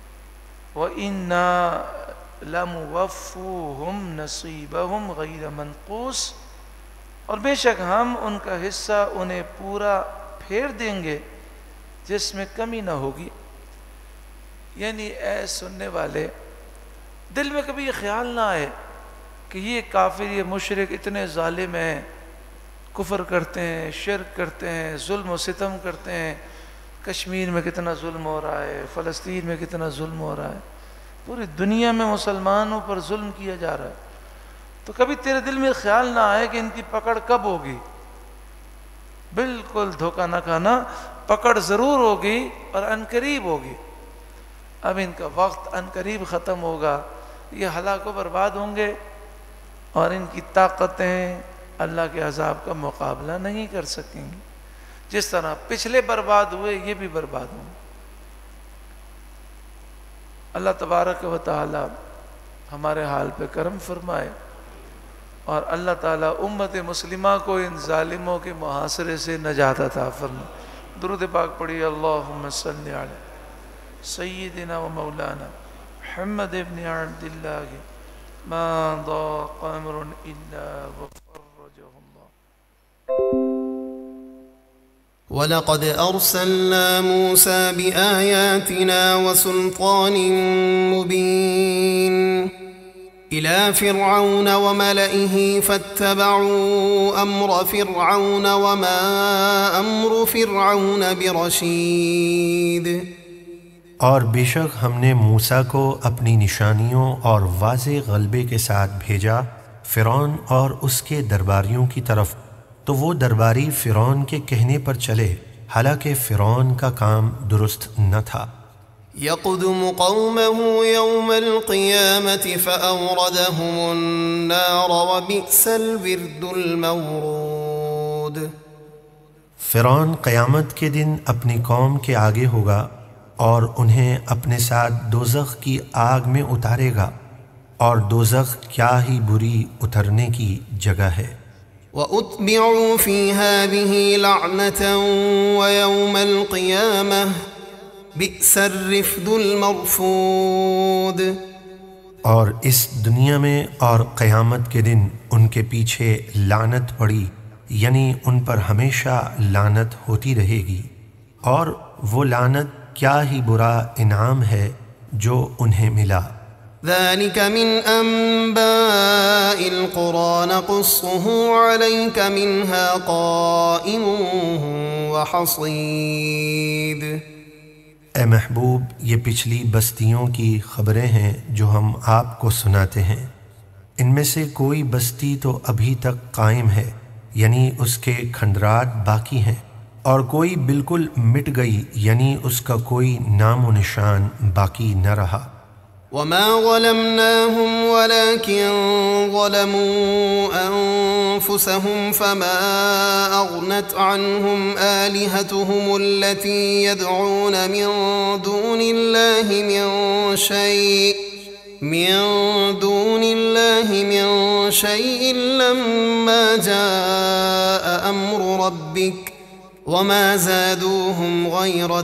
وَإِنَّا لَمُوَفُّوهُمْ نَصِيبَهُمْ غَيْرَ مَنْقُوصٍ، اور بے شک ہم ان کا حصہ انہیں پورا پھیر دیں گے جس میں کمی نہ ہوگی۔ یعنی اے سننے والے دل میں کبھی یہ خیال نہ آئے کہ یہ کافر، یہ مشرک اتنے ظالم ہیں، کفر کرتے ہیں، شرک کرتے ہیں، ظلم و ستم کرتے ہیں، کشمیر میں کتنا ظلم ہو رہا ہے، فلسطین میں کتنا ظلم ہو رہا ہے، پوری دنیا میں مسلمانوں پر ظلم کیا جا رہا ہے، تو کبھی تیرے دل میں خیال نہ آئے کہ ان کی پکڑ کب ہوگی۔ بالکل دھوکہ نہ کھانا، پکڑ ضرور ہوگی اور عنقریب ہوگی. اب ان کا وقت عنقریب ختم ہوگا، یہ ہلاک و برباد ہوں گے اور ان کی طاقتیں اللہ کے عذاب کا مقابلہ نہیں کر سکیں گی. جس طرح پچھلے برباد ہوئے یہ بھی برباد ہوں. اللہ تبارک و تعالی ہمارے حال پہ کرم فرمائے اور اللہ تعالی امت مسلمہ کو ان ظالموں کے محاصرے سے نجات عطا فرمائے. درود پاک پڑھی. اللہم صلی علی سیدنا و مولانا محمد ابن عبد اللہ ما ضاق امر الا وفرجہ اللہ.
وَلَقَدْ أَرْسَلْنَا مُوسَى بِآيَاتِنَا وَسُلْطَانٍ مُبِينٍ إِلَى فِرْعَوْنَ وَمَلَئِهِ فَاتَّبَعُوا أَمْرَ فِرْعَوْنَ وَمَا أَمْرُ فِرْعَوْنَ بِرَشِيدٍ.
اور بے شک ہم نے موسیٰ کو اپنی نشانیوں اور واضح غلبے کے ساتھ بھیجا فرعون اور اس کے درباریوں کی طرف، تو وہ درباری فرعون کے کہنے پر چلے، حالانکہ فرعون کا کام درست نہ تھا.
يقدم قومه يوم القيامة فأوردهم النار وبئس الورد المورود.
فرعون قیامت کے دن اپنی قوم کے آگے ہوگا اور انہیں اپنے ساتھ دوزخ کی آگ میں اتارے گا، اور دوزخ کیا ہی بری اترنے کی جگہ ہے.
وَأُتْبِعُوا فِي هَذِهِ لَعْنَةً وَيَوْمَ الْقِيَامَةِ بِئْسَ الرِّفْدُ الْمَرْفُودُ.
اور اس دنیا میں اور قیامت کے دن ان کے پیچھے لعنت پڑی، یعنی ان پر ہمیشہ لعنت ہوتی رہے گی، اور وہ لعنت کیا ہی برا انعام ہے جو انہیں ملا.
ذلك من أنباء القرى نقصه عليك منها قائم وحصيد.
اے محبوب، یہ پچھلی بستیوں کی خبریں ہیں جو ہم آپ کو سناتے ہیں. ان میں سے کوئی بستی تو ابھی تک قائم ہے، یعنی اس کے کھنڈرات باقی ہیں، اور کوئی بالکل مٹ گئی، یعنی اس کا کوئی نام و نشان باقی نہ رہا.
وما ظلمناهم ولكن ظلموا أنفسهم فما أغنت عنهم آلهتهم التي يدعون من دون الله من شيء لما جاء أمر ربك وما زادوهم غير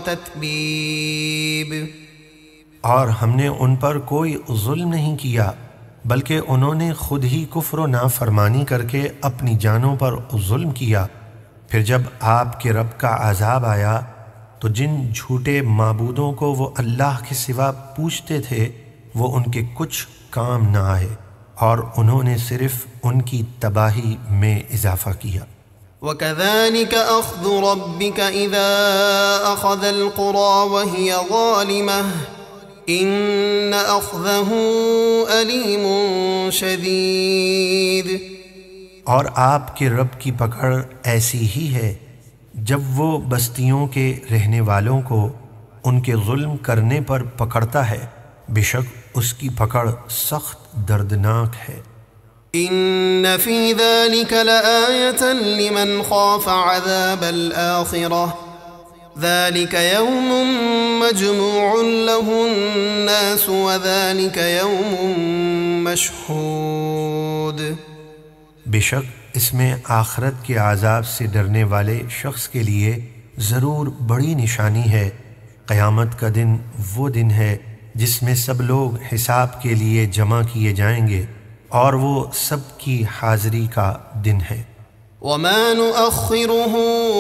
تتبيب.
اور ہم نے ان پر کوئی ظلم نہیں کیا، بلکہ انہوں نے خود ہی کفر و نافرمانی کر کے اپنی جانوں پر ظلم کیا. پھر جب آپ کے رب کا عذاب آیا تو جن جھوٹے معبودوں کو وہ اللہ کے سوا پوچھتے تھے وہ ان کے کچھ کام نہ آئے، اور انہوں نے صرف ان کی تباہی میں اضافہ کیا.
وَكَذَلِكَ أَخْذُ رَبِّكَ إِذَا أَخَذَ الْقُرَى وَهِيَ ظَالِمَةٌ إِنَّ أَخْذَهُ أَلِيمٌ شَدِيدٌ.
اور آپ کے رب کی پکڑ ایسی ہی ہے جب وہ بستیوں کے رہنے والوں کو ان کے ظلم کرنے پر پکڑتا ہے، بے شک اس کی پکڑ سخت دردناک ہے.
إِنَّ فِي ذَلِكَ لَآيَةً لِمَنْ خَافَ عَذَابَ الْآخِرَةِ ذَلِكَ يَوْمٌ مَجْمُوعٌ لَهُ النَّاسُ وَذَلِكَ يَوْمٌ مَشْهُودٌ.
بے شک اس میں آخرت کے عذاب سے ڈرنے والے شخص کے لیے ضرور بڑی نشانی ہے. قیامت کا دن وہ دن ہے جس میں سب لوگ حساب کے لیے جمع کیے جائیں گے، اور وہ سب کی حاضری کا دن ہے.
وَمَا نُؤَخِّرُهُ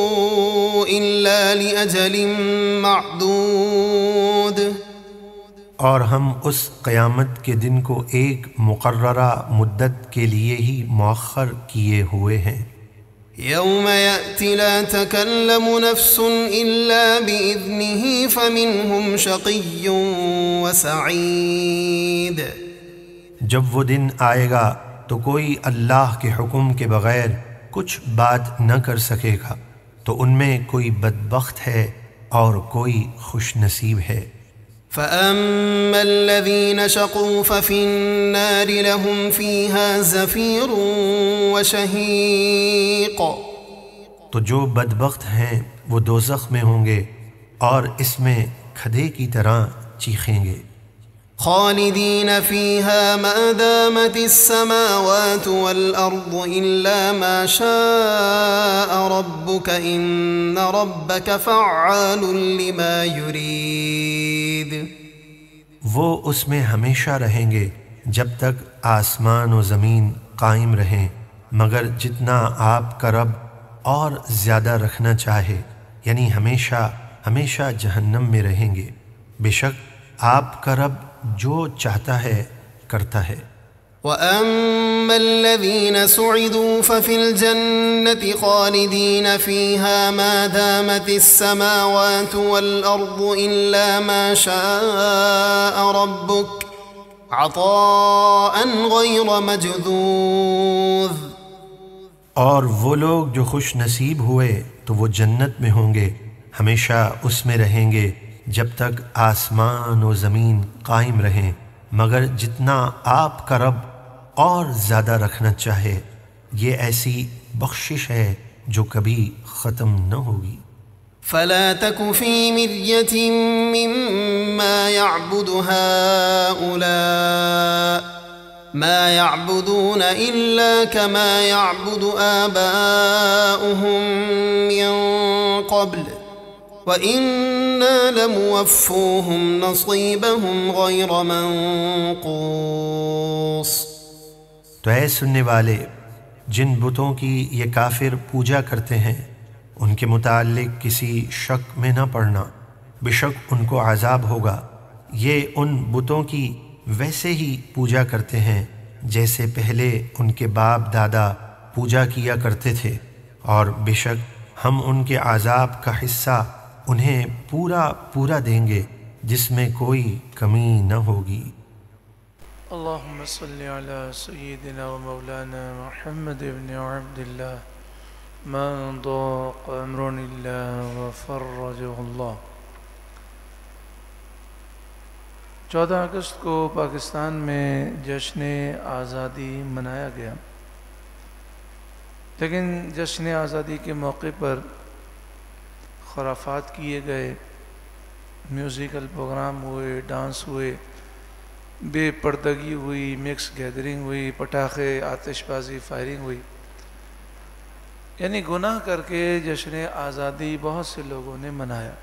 إِلَّا لِأَجَلٍ مَّعْدُودٍ.
اور ہم اس قیامت کے دن کو ایک مقررہ مدت کے لیے ہی مؤخر کیے ہوئے ہیں.
يَوْمَ يَأْتِ لَا تَكَلَّمُ نَفْسٌ إِلَّا بِإِذْنِهِ فَمِنْهُمْ شَقِيٌّ وَسَعِيدٌ.
جب وہ دن آئے گا تو کوئی اللہ کے حکم کے بغیر کچھ بات نہ کر سکے گا، تو ان میں کوئی بدبخت ہے اور کوئی خوش نصیب ہے۔
فأما الذين شقوا ففي النار لهم فيها زفير وشهيق،
تو جو بدبخت ہیں وہ دوزخ میں ہوں گے اور اس میں کھدے کی طرح چیخیں گے۔
خالدين فيها ما دامت السماوات والأرض إلا ما شاء ربك إن ربك فعال لما يريد۔
وہ اس میں ہمیشہ رہیں گے جب تک آسمان و زمین قائم رہیں، مگر جتنا آپ کا رب اور زیادہ رکھنا چاہے، یعنی ہمیشہ ہمیشہ جہنم میں رہیں گے۔ بے شک آپ کا رب جو چاہتا ہے کرتا ہے۔
وَأَمَّا الَّذِينَ سُعِدُوا فَفِي الْجَنَّةِ خَالِدِينَ فِيهَا مَا دَامَتِ السَّمَاوَاتُ وَالْأَرْضُ إِلَّا مَا شَاءَ رَبُّكَ عَطَاءً غَيْرَ مَجْذُوذٍ۔
اور وہ لوگ جو خوش نصیب ہوئے تو وہ جنت میں ہوں گے، ہمیشہ اس میں رہیں گے جب تک آسمان و زمین قائم رہیں، مگر جتنا آپ کا رب اور زیادہ رکھنا چاہے۔ یہ ایسی بخشش ہے جو کبھی ختم نہ ہوگی۔
فلا تك في مرية مما يعبد هؤلاء ما يعبدون إلا كما يعبد آباؤهم من قبل وَإِنَّا لَمُوَفُّوهُمْ نَصِيبَهُمْ غَيْرَ مَنْقُوصٍ۔
تو اے سننے والے، جن بتوں کی یہ کافر پوجا کرتے ہیں ان کے متعلق کسی شک میں نہ پڑنا، بے شک ان کو عذاب ہوگا۔ یہ ان بتوں کی ویسے ہی پوجا کرتے ہیں جیسے پہلے ان کے باپ دادا پوجا کیا کرتے تھے، اور بے شک ہم ان کے عذاب کا حصہ انہیں پورا پورا دیں گے جس میں کوئی کمی نہ ہوگی۔
اللہم صلی علی سیدنا و مولانا محمد بن عبد اللہ من ضاق امر اللہ و فرجہ اللہ۔ 14 اگست کو پاکستان میں جشن آزادی منایا گیا، لیکن جشن آزادی کے موقع پر خرافات کیے گئے، میوزیکل پروگرام ہوئے، ڈانس ہوئے، بے پردگی ہوئی، مکس گیدرنگ ہوئی، پٹاخے، آتش بازی، فائرنگ ہوئی، یعنی گناہ کر کے جشن آزادی بہت سے لوگوں نے منایا۔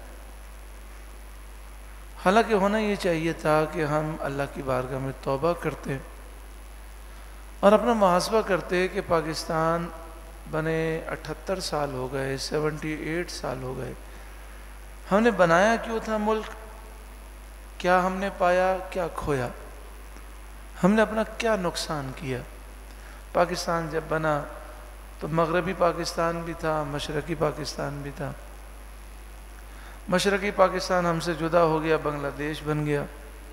حالانکہ ہونا یہ چاہیے تھا کہ ہم اللہ کی بارگاہ میں توبہ کرتے اور اپنا محاسبہ کرتے کہ پاکستان بنے 78 سال ہو گئے، 78 سال ہو گئے، ہم نے بنایا کیوں تھا ملک؟ کیا ہم نے پایا، کیا کھویا؟ ہم نے اپنا کیا نقصان کیا؟ پاکستان جب بنا تو مغربی پاکستان بھی تھا، مشرقی پاکستان بھی تھا۔ مشرقی پاکستان ہم سے جدا ہو گیا، بنگلہ دیش بن گیا۔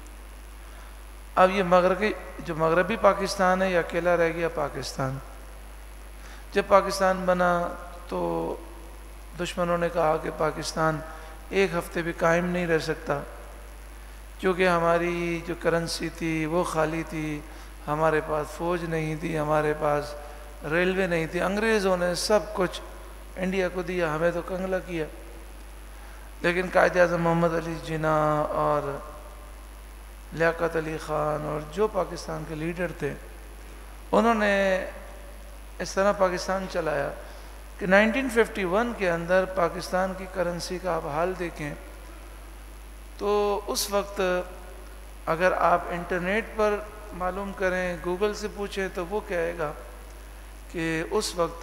اب یہ مغربی پاکستان ہے، یہ اکیلا رہ گیا پاکستان۔ جب پاکستان بنا تو دشمنوں نے کہا کہ پاکستان ایک ہفتے بھی قائم نہیں رہ سکتا، کیونکہ ہماری جو کرنسی تھی وہ خالی تھی، ہمارے پاس فوج نہیں تھی، ہمارے پاس ریلوے نہیں تھی، انگریزوں نے سب کچھ انڈیا کو دیا، ہمیں تو کنگلا کیا۔ لیکن قائد اعظم محمد علی جناح اور لیاقت علی خان اور جو پاکستان کے لیڈر تھے، انہوں نے اس طرح پاکستان چلایا کہ 1951 کے اندر پاکستان کی کرنسی کا آپ حال دیکھیں تو اس وقت اگر آپ انٹرنیٹ پر معلوم کریں، گوگل سے پوچھیں تو وہ کہے گا کہ اس وقت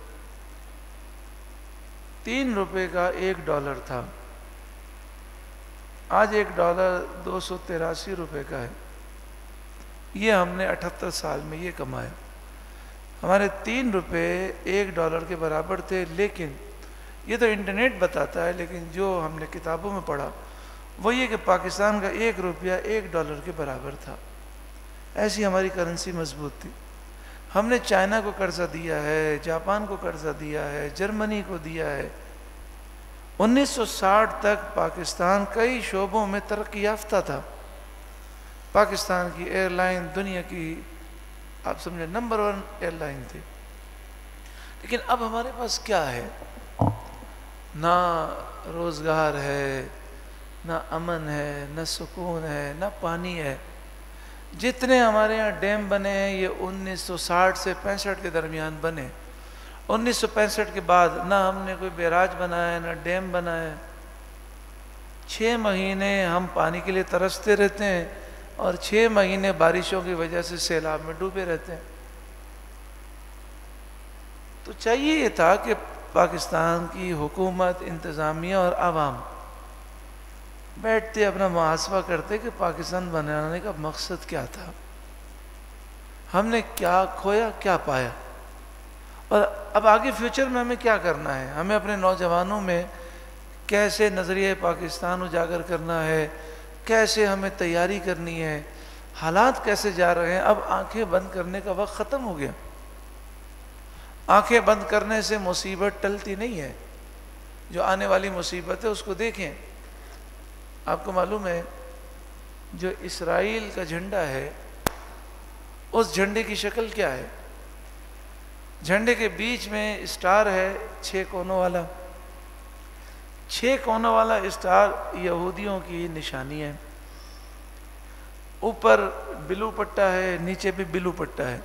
3 روپے کا $1 تھا، آج $1 283 روپے کا ہے۔ یہ ہم نے 78 سال میں یہ کمایا۔ ہمارے 3 روپے $1 کے برابر تھے، لیکن یہ تو انٹرنیٹ بتاتا ہے، لیکن جو ہم نے کتابوں میں پڑھا وہ یہ کہ پاکستان کا 1 روپیہ $1 کے برابر تھا۔ ایسی ہماری کرنسی مضبوط تھی۔ ہم نے چائنا کو قرضہ دیا ہے، جاپان کو قرضہ دیا ہے، جرمنی کو دیا ہے، 1960 تک پاکستان کئی شعبوں میں ترقی یافتہ تھا. پاکستان کی ایئر لائن دنیا کی آپ سمجھیں نمبر 1 ایئر لائن تھی. لیکن اب ہمارے پاس کیا ہے؟ نہ روزگار ہے، نہ امن ہے، نہ سکون ہے، نہ پانی ہے. جتنے ہمارے ہاں ڈیم بنے ہیں یہ 1960 سے 65 کے درمیان بنے. 1965 کے بعد نہ ہم نے کوئی بیراج بنایا ہے، نہ ڈیم بنایا ہے. 6 مہینے ہم پانی کے لیے ترستے رہتے ہیں اور 6 مہینے بارشوں کی وجہ سے سیلاب میں ڈوبے رہتے ہیں. تو چاہیے یہ تھا کہ پاکستان کی حکومت، انتظامیہ اور عوام بیٹھتے اپنا محاسبہ کرتے کہ پاکستان بنانے کا مقصد کیا تھا، ہم نے کیا کھویا، کیا پایا، اور اب آگے فیوچر میں ہمیں کیا کرنا ہے. ہمیں اپنے نوجوانوں میں کیسے نظریہ پاکستان اجاگر کرنا ہے، کیسے ہمیں تیاری کرنی ہے، حالات کیسے جا رہے ہیں. اب آنکھیں بند کرنے کا وقت ختم ہو گیا. آنکھیں بند کرنے سے مصیبت ٹلتی نہیں ہے. جو آنے والی مصیبت ہے اس کو دیکھیں. آپ کو معلوم ہے جو اسرائیل کا جھنڈا ہے اس جھنڈے کی شکل کیا ہے؟ جھنڈے کے بیچ میں اسٹار ہے 6 کونوں والا. 6 کونوں والا اسٹار یہودیوں کی نشانی ہے. اوپر بلو پٹا ہے، نیچے بھی بلو پٹا ہے.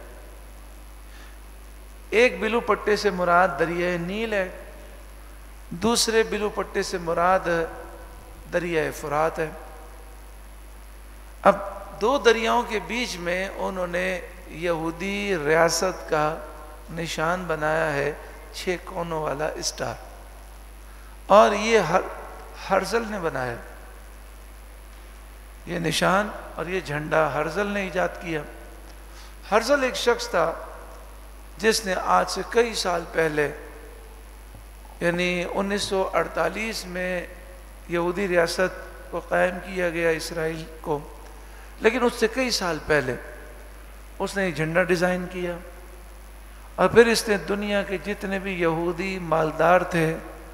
ایک بلو پٹے سے مراد دریائے نیل ہے، دوسرے بلو پٹے سے مراد دریائے فرات ہے. اب 2 دریاؤں کے بیچ میں انہوں نے یہودی ریاست کا نشان بنایا ہے 6 کونوں والا اسٹار، اور یہ ہرزل نے بنایا یہ نشان اور یہ جھنڈا. ہرزل نے ایجاد کیا. ہرزل ایک شخص تھا جس نے آج سے کئی سال پہلے یعنی 1948 میں یہودی ریاست کو قائم کیا گیا اسرائیل کو، لیکن اس سے کئی سال پہلے اس نے ایک جھنڈا ڈیزائن کیا، اور پھر اس نے دنیا کے جتنے بھی یہودی مالدار تھے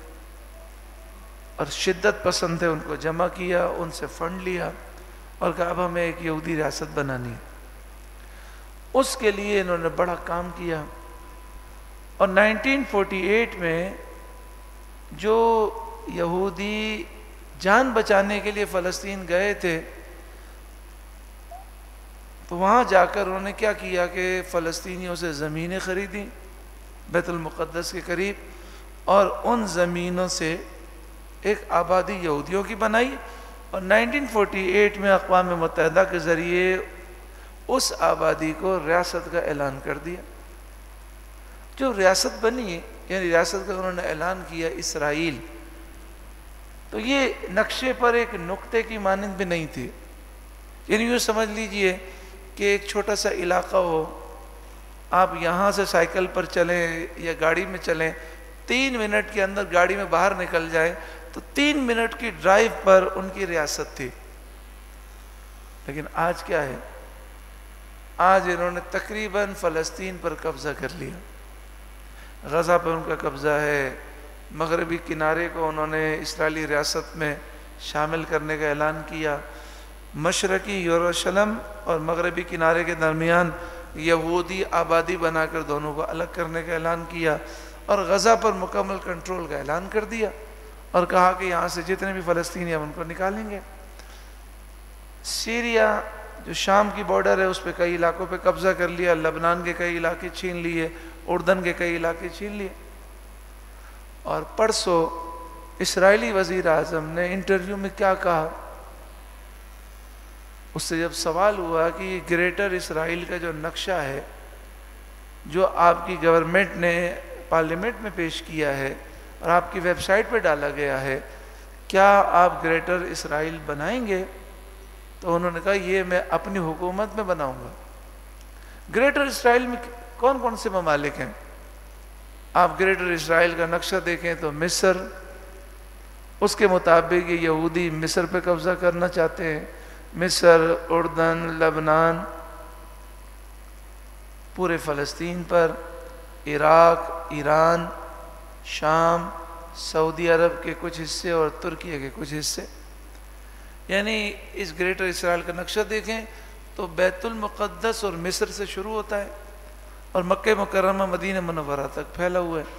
اور شدت پسند تھے ان کو جمع کیا، ان سے فنڈ لیا اور کہا اب ہمیں ایک یہودی ریاست بنانی ہے. اس کے لیے انہوں نے بڑا کام کیا. اور 1948 میں جو یہودی جان بچانے کے لیے فلسطین گئے تھے تو وہاں جا کر انہوں نے کیا کیا کہ فلسطینیوں سے زمینیں خریدیں بیت المقدس کے قریب، اور ان زمینوں سے ایک آبادی یہودیوں کی بنائی. اور 1948 میں اقوام متحدہ کے ذریعے اس آبادی کو ریاست کا اعلان کر دیا. جو ریاست بنی یعنی ریاست کا انہوں نے اعلان کیا اسرائیل، تو یہ نقشے پر ایک نقطے کی مانند بھی نہیں تھی. یعنی یوں سمجھ لیجئے کہ ایک چھوٹا سا علاقہ ہو، آپ یہاں سے سائیکل پر چلیں یا گاڑی میں چلیں، 3 منٹ کے اندر گاڑی میں باہر نکل جائیں تو 3 منٹ کی ڈرائیو پر ان کی ریاست تھی. لیکن آج کیا ہے؟ آج انہوں نے تقریباً فلسطین پر قبضہ کر لیا. غزہ پر ان کا قبضہ ہے. مغربی کنارے کو انہوں نے اسرائیلی ریاست میں شامل کرنے کا اعلان کیا. مشرقی یروشلم اور مغربی کنارے کے درمیان یہودی آبادی بنا کر دونوں کو الگ کرنے کا اعلان کیا، اور غزہ پر مکمل کنٹرول کا اعلان کر دیا، اور کہا کہ یہاں سے جتنے بھی فلسطینی ہیں ان کو نکالیں گے. سیریا جو شام کی بارڈر ہے اس پہ کئی علاقوں پہ قبضہ کر لیا، لبنان کے کئی علاقے چھین لیے، اردن کے کئی علاقے چھین لیے. اور پرسوں اسرائیلی وزیر اعظم نے انٹرویو میں کیا کہا؟ اس سے جب سوال ہوا کہ یہ گریٹر اسرائیل کا جو نقشہ ہے جو آپ کی گورنمنٹ نے پارلیمنٹ میں پیش کیا ہے اور آپ کی ویب سائٹ پہ ڈالا گیا ہے، کیا آپ گریٹر اسرائیل بنائیں گے؟ تو انہوں نے کہا یہ میں اپنی حکومت میں بناؤں گا. گریٹر اسرائیل میں کون کون سے ممالک ہیں؟ آپ گریٹر اسرائیل کا نقشہ دیکھیں تو مصر، اس کے مطابق یہ یہودی مصر پہ قبضہ کرنا چاہتے ہیں. مصر، اردن، لبنان، پورے فلسطین پر، عراق، ایران، شام، سعودی عرب کے کچھ حصے اور ترکیہ کے کچھ حصے. یعنی اس گریٹر اسرائیل کا نقشہ دیکھیں تو بیت المقدس اور مصر سے شروع ہوتا ہے اور مکہ مکرمہ مدینہ منورہ تک پھیلا ہوا ہے.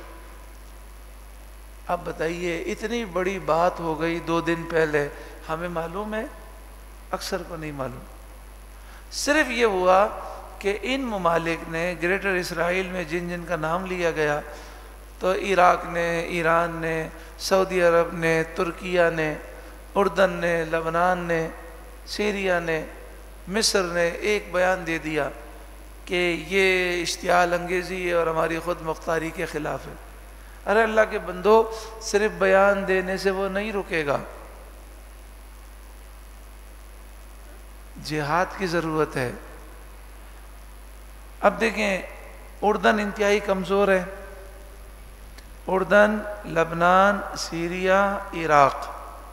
اب بتائیے اتنی بڑی بات ہو گئی 2 دن پہلے، ہمیں معلوم ہے؟ اکثر کو نہیں معلوم. صرف یہ ہوا کہ ان ممالک نے گریٹر اسرائیل میں جن جن کا نام لیا گیا، تو عراق نے، ایران نے، سعودی عرب نے، ترکیہ نے، اردن نے، لبنان نے، سیریا نے، مصر نے ایک بیان دے دیا کہ یہ اشتعال انگیزی ہے اور ہماری خود مختاری کے خلاف ہے. ارے اللہ کے بندو، صرف بیان دینے سے وہ نہیں رکے گا، جہاد کی ضرورت ہے. اب دیکھیں اردن انتہائی کمزور ہے، اردن، لبنان، سیریا، عراق،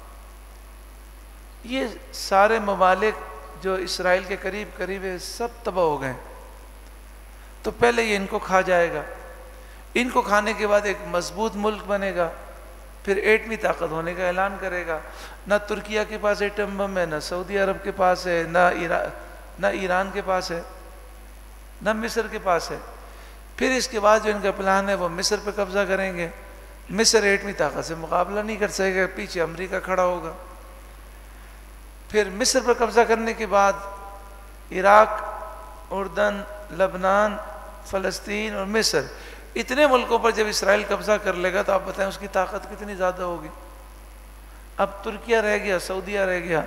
یہ سارے ممالک جو اسرائیل کے قریب قریب ہے سب تباہ ہو گئے. تو پہلے یہ ان کو کھا جائے گا، ان کو کھانے کے بعد ایک مضبوط ملک بنے گا، پھر ایٹمی طاقت ہونے کا اعلان کرے گا. نہ ترکیہ کے پاس ایٹم بم ہے، نہ سعودی عرب کے پاس ہے، نہ ایران کے پاس ہے، نہ مصر کے پاس ہے. پھر اس کے بعد جو ان کا پلان ہے وہ مصر پہ قبضہ کریں گے. مصر ایٹمی طاقت سے مقابلہ نہیں کر سکے گا، پیچھے امریکہ کھڑا ہوگا. پھر مصر پر قبضہ کرنے کے بعد عراق، اردن، لبنان، فلسطین اور مصر، اتنے ملکوں پر جب اسرائیل قبضہ کر لے گا تو آپ بتائیں اس کی طاقت کتنی زیادہ ہوگی. اب ترکیہ رہ گیا، سعودیہ رہ گیا،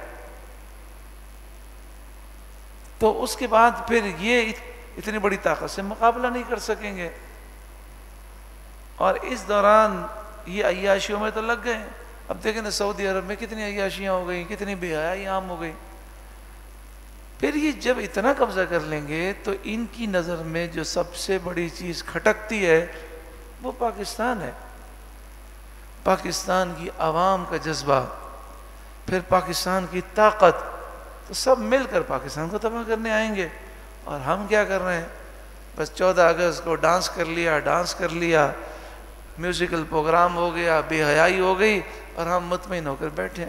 تو اس کے بعد پھر یہ اتنی بڑی طاقت سے مقابلہ نہیں کر سکیں گے. اور اس دوران یہ عیاشیوں میں تو لگ گئے. اب دیکھیں نا سعودی عرب میں کتنی عیاشیاں ہو گئیں، کتنی بے حیائی عام ہو گئی. پھر یہ جب اتنا قبضہ کر لیں گے تو ان کی نظر میں جو سب سے بڑی چیز کھٹکتی ہے وہ پاکستان ہے. پاکستان کی عوام کا جذبہ، پھر پاکستان کی طاقت، تو سب مل کر پاکستان کو تباہ کرنے آئیں گے. اور ہم کیا کر رہے ہیں؟ بس 14 اگست کو ڈانس کر لیا، میوزیکل پروگرام ہو گیا، بے حیائی ہو گئی، اور ہم مطمئن ہو کر بیٹھے ہیں.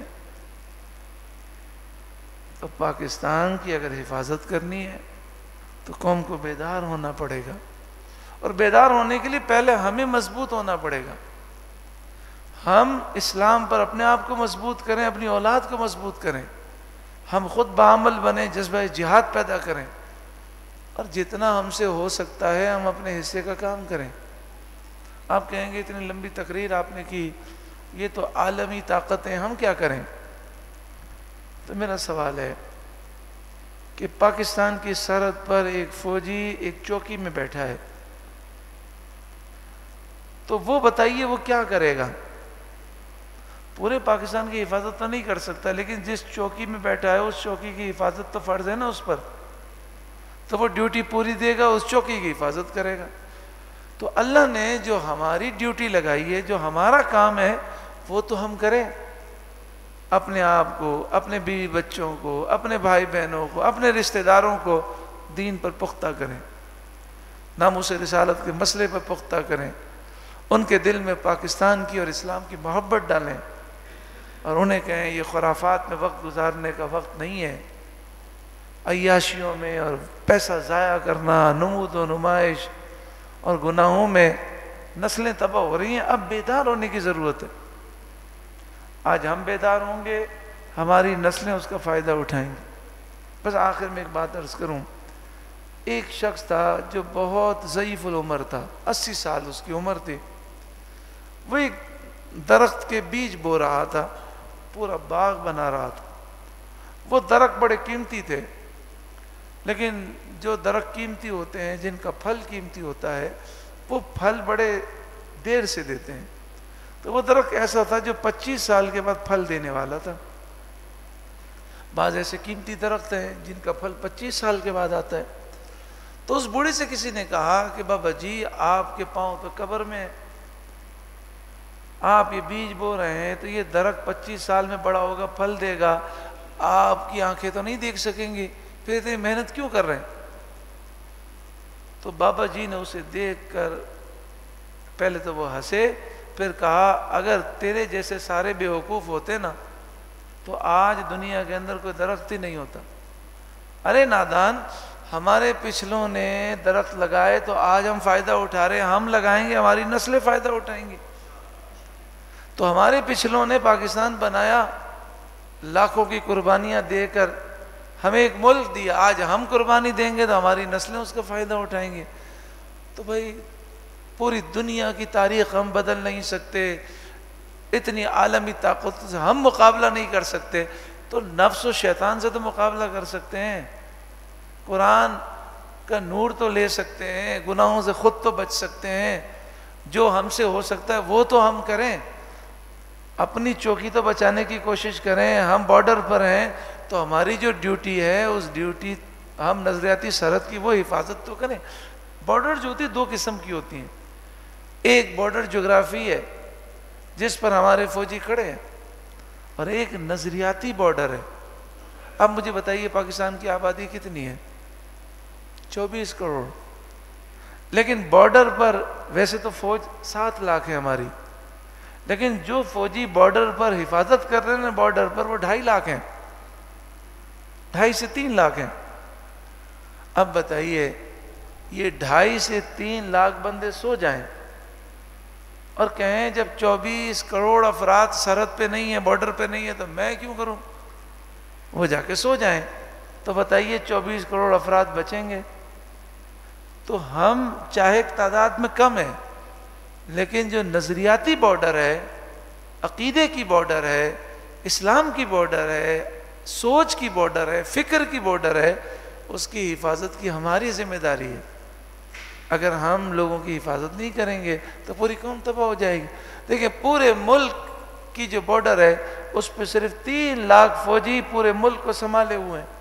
تو پاکستان کی اگر حفاظت کرنی ہے تو قوم کو بیدار ہونا پڑے گا، اور بیدار ہونے کے لیے پہلے ہمیں مضبوط ہونا پڑے گا. ہم اسلام پر اپنے آپ کو مضبوط کریں، اپنی اولاد کو مضبوط کریں، ہم خود بعمل بنیں، جذبہ جہاد پیدا کریں، اور جتنا ہم سے ہو سکتا ہے ہم اپنے حصے کا کام کریں. آپ کہیں گے اتنی لمبی تقریر آپ نے کی، یہ تو عالمی طاقتیں، ہم کیا کریں؟ تو میرا سوال ہے کہ پاکستان کی سرحد پر ایک فوجی ایک چوکی میں بیٹھا ہے، تو وہ بتائیے وہ کیا کرے گا؟ پورے پاکستان کی حفاظت تو نہیں کر سکتا، لیکن جس چوکی میں بیٹھا ہے اس چوکی کی حفاظت تو فرض ہے نا اس پر، تو وہ ڈیوٹی پوری دے گا، اس چوکی کی حفاظت کرے گا. تو اللہ نے جو ہماری ڈیوٹی لگائی ہے، جو ہمارا کام ہے، وہ تو ہم کریں. اپنے آپ کو، اپنے بیوی بچوں کو، اپنے بھائی بہنوں کو، اپنے رشتہ داروں کو دین پر پختہ کریں، ناموس رسالت کے مسئلے پر پختہ کریں، ان کے دل میں پاکستان کی اور اسلام کی محبت ڈالیں، اور انہیں کہیں یہ خرافات میں وقت گزارنے کا وقت نہیں ہے. عیاشیوں میں اور پیسہ ضائع کرنا، نمود و نمائش اور گناہوں میں نسلیں تباہ ہو رہی ہیں. اب بیدار ہونے کی ضرورت ہے. آج ہم بیدار ہوں گے، ہماری نسلیں اس کا فائدہ اٹھائیں گی. بس آخر میں ایک بات عرض کروں. ایک شخص تھا جو بہت ضعیف العمر تھا، 80 سال اس کی عمر تھی. وہ ایک درخت کے بیج بو رہا تھا، پورا باغ بنا رہا تھا. وہ درخت بڑے قیمتی تھے، لیکن جو درخت قیمتی ہوتے ہیں، جن کا پھل قیمتی ہوتا ہے، وہ پھل بڑے دیر سے دیتے ہیں. تو وہ درخت ایسا تھا جو 25 سال کے بعد پھل دینے والا تھا. بعض ایسے قیمتی درخت ہیں جن کا پھل 25 سال کے بعد آتا ہے. تو اس بوڑھے سے کسی نے کہا کہ بابا جی آپ کے پاؤں تو قبر میں، آپ یہ بیج بو رہے ہیں تو یہ درخت 25 سال میں بڑا ہوگا، پھل دے گا، آپ کی آنکھیں تو نہیں دیکھ سکیں گی، پھر اتنی محنت کیوں کر رہے ہیں؟ تو بابا جی نے اسے دیکھ کر پہلے تو وہ ہنسے، پھر کہا اگر تیرے جیسے سارے بیوقوف ہوتے نا تو آج دنیا کے اندر کوئی درخت ہی نہیں ہوتا. ارے نادان، ہمارے پچھلوں نے درخت لگائے تو آج ہم فائدہ اٹھا رہے ہیں، ہم لگائیں گے ہماری نسلیں فائدہ اٹھائیں گی. تو ہمارے پچھلوں نے پاکستان بنایا، لاکھوں کی قربانیاں دے کر ہمیں ایک ملک دیا، آج ہم قربانی دیں گے تو ہماری نسلیں اس کا فائدہ اٹھائیں گے. تو بھائی پوری دنیا کی تاریخ ہم بدل نہیں سکتے، اتنی عالمی طاقت سے ہم مقابلہ نہیں کر سکتے، تو نفس و شیطان سے تو مقابلہ کر سکتے ہیں، قرآن کا نور تو لے سکتے ہیں، گناہوں سے خود تو بچ سکتے ہیں. جو ہم سے ہو سکتا ہے وہ تو ہم کریں، اپنی چوکی تو بچانے کی کوشش کریں. ہم بارڈر پر ہیں تو ہماری جو ڈیوٹی ہے اس ڈیوٹی ہم نظریاتی سرحد کی وہ حفاظت تو کریں. بارڈر جو ہوتی ہے دو قسم کی ہوتی ہیں، ایک بارڈر جغرافی ہے جس پر ہمارے فوجی کھڑے ہیں، اور ایک نظریاتی بارڈر ہے. اب مجھے بتائیے پاکستان کی آبادی کتنی ہے؟ 24 کروڑ. لیکن بارڈر پر ویسے تو فوج 7 لاکھ ہے ہماری، لیکن جو فوجی بارڈر پر حفاظت کر رہے ہیں بارڈر پر وہ 2.5 لاکھ ہیں، 2.5 سے 3 لاکھ ہیں. اب بتائیے یہ 2.5 سے 3 لاکھ بندے سو جائیں اور کہیں جب 24 کروڑ افراد سرحد پہ نہیں ہیں، بارڈر پہ نہیں ہے تو میں کیوں کروں، وہ جا کے سو جائیں. تو بتائیے 24 کروڑ افراد بچیں گے. تو ہم چاہے تعداد میں کم ہیں لیکن جو نظریاتی بارڈر ہے، عقیدے کی بارڈر ہے، اسلام کی بارڈر ہے، سوچ کی بارڈر ہے، فکر کی بارڈر ہے، اس کی حفاظت کی ہماری ذمہ داری ہے. اگر ہم لوگوں کی حفاظت نہیں کریں گے تو پوری قوم تباہ ہو جائے گی. دیکھیں پورے ملک کی جو بارڈر ہے اس پہ صرف 3 لاکھ فوجی پورے ملک کو سنبھالے ہوئے ہیں،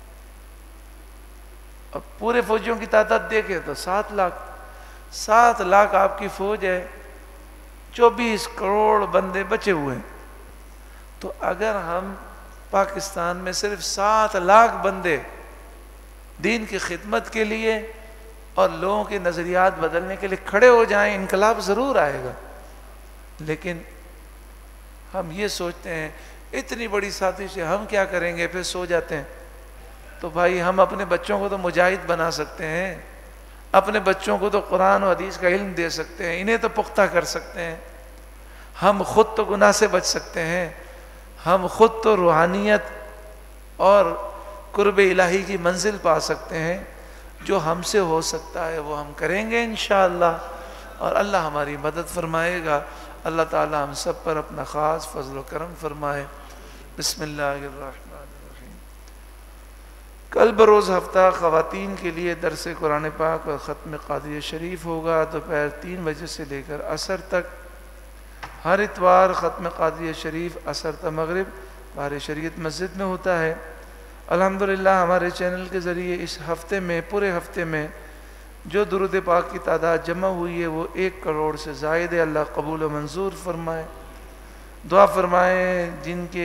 اور پورے فوجیوں کی تعداد دیکھیں تو 7 لاکھ. 7 لاکھ آپ کی فوج ہے، 24 کروڑ بندے بچے ہوئے ہیں. تو اگر ہم پاکستان میں صرف 7 لاکھ بندے دین کی خدمت کے لیے اور لوگوں کے نظریات بدلنے کے لیے کھڑے ہو جائیں، انقلاب ضرور آئے گا. لیکن ہم یہ سوچتے ہیں اتنی بڑی سازش ہے ہم کیا کریں گے، پھر سو جاتے ہیں. تو بھائی ہم اپنے بچوں کو تو مجاہد بنا سکتے ہیں، اپنے بچوں کو تو قرآن و حدیث کا علم دے سکتے ہیں، انہیں تو پختہ کر سکتے ہیں. ہم خود تو گناہ سے بچ سکتے ہیں، ہم خود تو روحانیت اور قرب الہی کی منزل پا سکتے ہیں. جو ہم سے ہو سکتا ہے وہ ہم کریں گے انشاءاللہ، اور اللہ ہماری مدد فرمائے گا. اللہ تعالی ہم سب پر اپنا خاص فضل و کرم فرمائے. بسم اللہ الرحمن الرحیم. کل بروز ہفتہ خواتین کے لیے درس قرآن پاک اور ختم قادریہ شریف ہوگا دوپہر 3 بجے سے لے کر عصر تک. ہر اتوار ختم قادریہ شریف عصر تا مغرب بہار شریعت مسجد میں ہوتا ہے. الحمدللہ ہمارے چینل کے ذریعے اس ہفتے میں پورے ہفتے میں جو درود پاک کی تعداد جمع ہوئی ہے وہ 1 کروڑ سے زائد ہے. اللہ قبول و منظور فرمائے. دعا فرمائے جن کے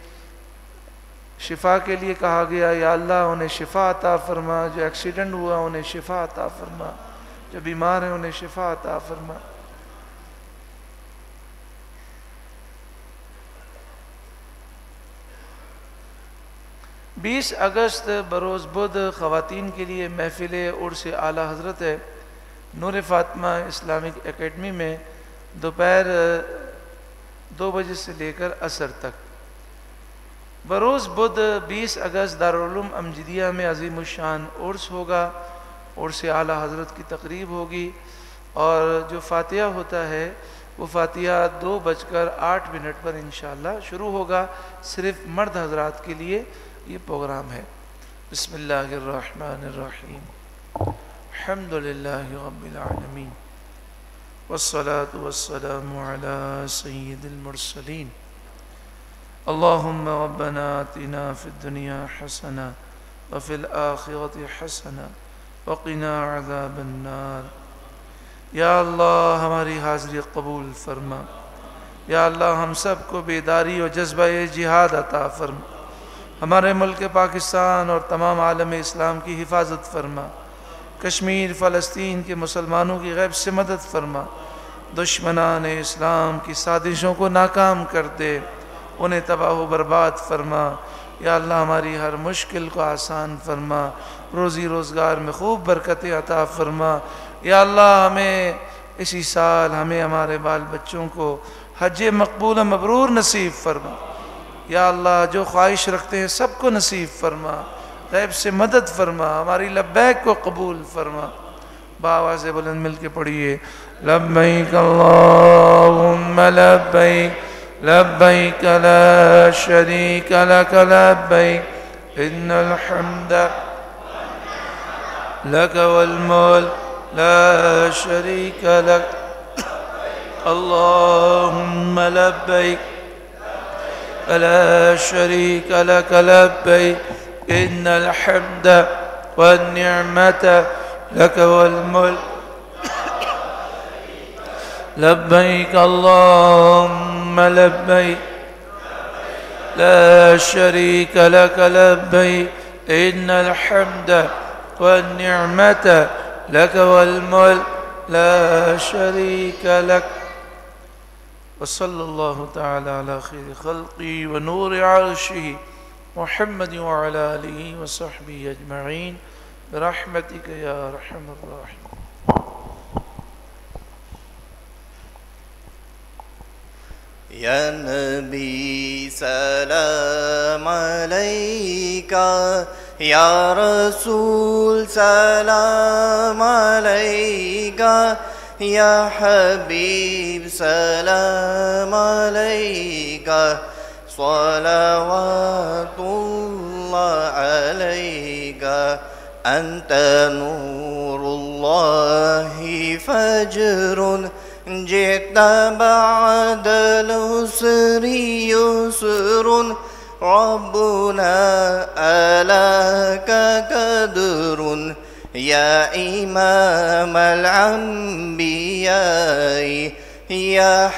شفا کے لیے کہا گیا یا اللہ انہیں شفا عطا فرما، جو ایکسیڈنٹ ہوا انہیں شفا عطا فرما، جو بیمار ہیں انہیں شفا عطا فرما. بیس اگست بروز بدھ خواتین کے لیے محفل عرس اعلیٰ حضرت ہے نور فاطمہ اسلامک اکیڈمی میں دوپہر 2 بجے سے لے کر عصر تک. بروز بدھ 20 اگست دارالعلوم امجدیہ میں عظیم الشان عرس ہوگا. عرس اعلیٰ حضرت کی تقریب ہوگی اور جو فاتحہ ہوتا ہے وہ فاتحہ 2:08 پر انشاءاللہ شروع ہوگا. صرف مرد حضرات کے لیے یہ پروگرام ہے. بسم اللہ الرحمن الرحیم. الحمدللہ رب العالمین والصلاة والسلام علی سید المرسلین. اللہم ربنا آتنا فی الدنیا حسنہ وفی الآخرۃ حسنہ وقنا عذاب النار. یا اللہ ہماری حاضری قبول فرما. یا اللہ ہم سب کو بیداری و جذبہ جہاد عطا فرما. ہمارے ملک پاکستان اور تمام عالم اسلام کی حفاظت فرما. کشمیر فلسطین کے مسلمانوں کی غیب سے مدد فرما. دشمنان اسلام کی سازشوں کو ناکام کر دے، انہیں تباہ و برباد فرما۔ یا اللہ ہماری ہر مشکل کو آسان فرما، روزی روزگار میں خوب برکت عطا فرما۔ یا اللہ ہمیں اسی سال ہمیں ہمارے بال بچوں کو حج مقبول و مبرور نصیب فرما۔ یا اللہ جو خواہش رکھتے ہیں سب کو نصیب فرما، غیب سے مدد فرما، ہماری لبیک کو قبول فرما۔ بآواز بلند مل کے پڑھیے، لبیک اللہم لبیک لبیک لا شریک لک لبیک ان الحمد لک والملک لا شریک لک اللہم لبیک لا شریک لک لبیک ان الحمد والنعمت لک والملک لبیک اللہم لبیک لا شریک لک لبیک ان الحمد والنعمت لک والملک لا شریک لک۔ وصلی اللہ تعالی علی خیر خلقی ونور عرشہ محمد وعلی آلہ وصحبہ اجمعین برحمتک یا ارحم الراحمین۔
یا نبی سلام علیکہ، یا رسول سلام علیکہ، یا حبیب سلام علیکہ، صلوات اللہ علیکہ، انت نور اللہ فجر جئت بعد العسر يسر، ربنا ألاك قدر يا إمام الأنبياء يا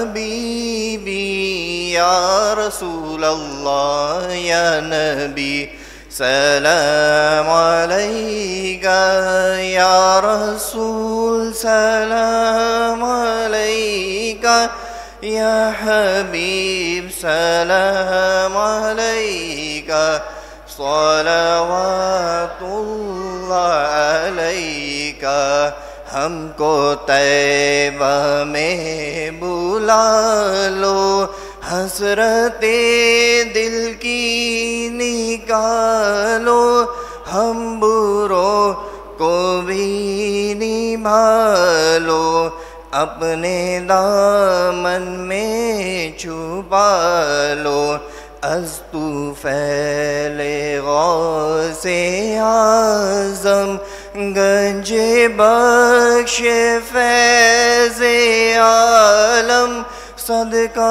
حبيبي يا رسول الله يا نبي سلام عليك يا رسول سلام عليك يا حبيب سلام عليك صلوات الله عليك۔ ہم کو طیبہ میں بلا لو، حسرت دل کی نکالو، ہم بروں کو بھی نبھالو، اپنے دامن میں چھپا لو، از طفیل غوث اعظم گنج بخش فیض عالم، صدقہ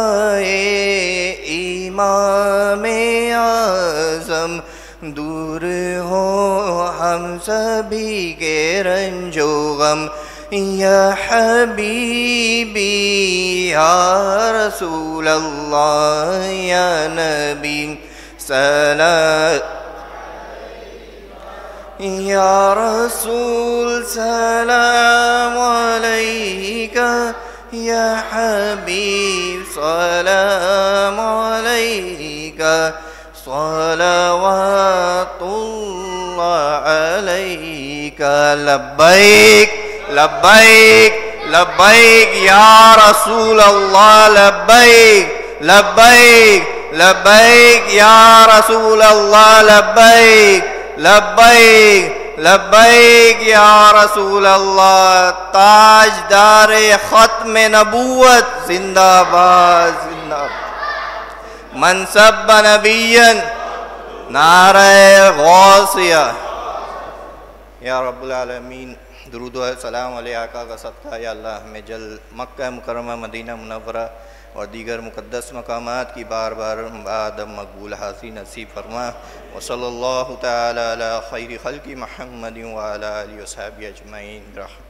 امام اعظم، دور ہو ہم سبھی کے رنج و غم، یا حبیبی یا رسول اللہ یا نبی سلام، یا رسول سلام علیکہ، یا حبیب سلام علیکہ، صلوات اللہ علیکہ۔ لبیک لبیک لبیک یا رسول اللہ، لبیک لبیک لبیک یا رسول اللہ، لبیک لبیک لبیک یا رسول اللہ۔ تاجدار ختم نبوت زندہ باد زندہ باد۔ من سب نبیا نعرہ غوثیہ۔ یا رب العالمین، درود و سلام علیہ آقا کا صدقہ یا اللہ ہمیں جلد مکہ مکرمہ، مدینہ منورہ اور دیگر مقدس مقامات کی بار بار بعد مقبول حاضری نصیب فرما۔ وصلی اللہ تعالی علی خیر خلق محمد وعلی آلہ وصحبہ اجمعین۔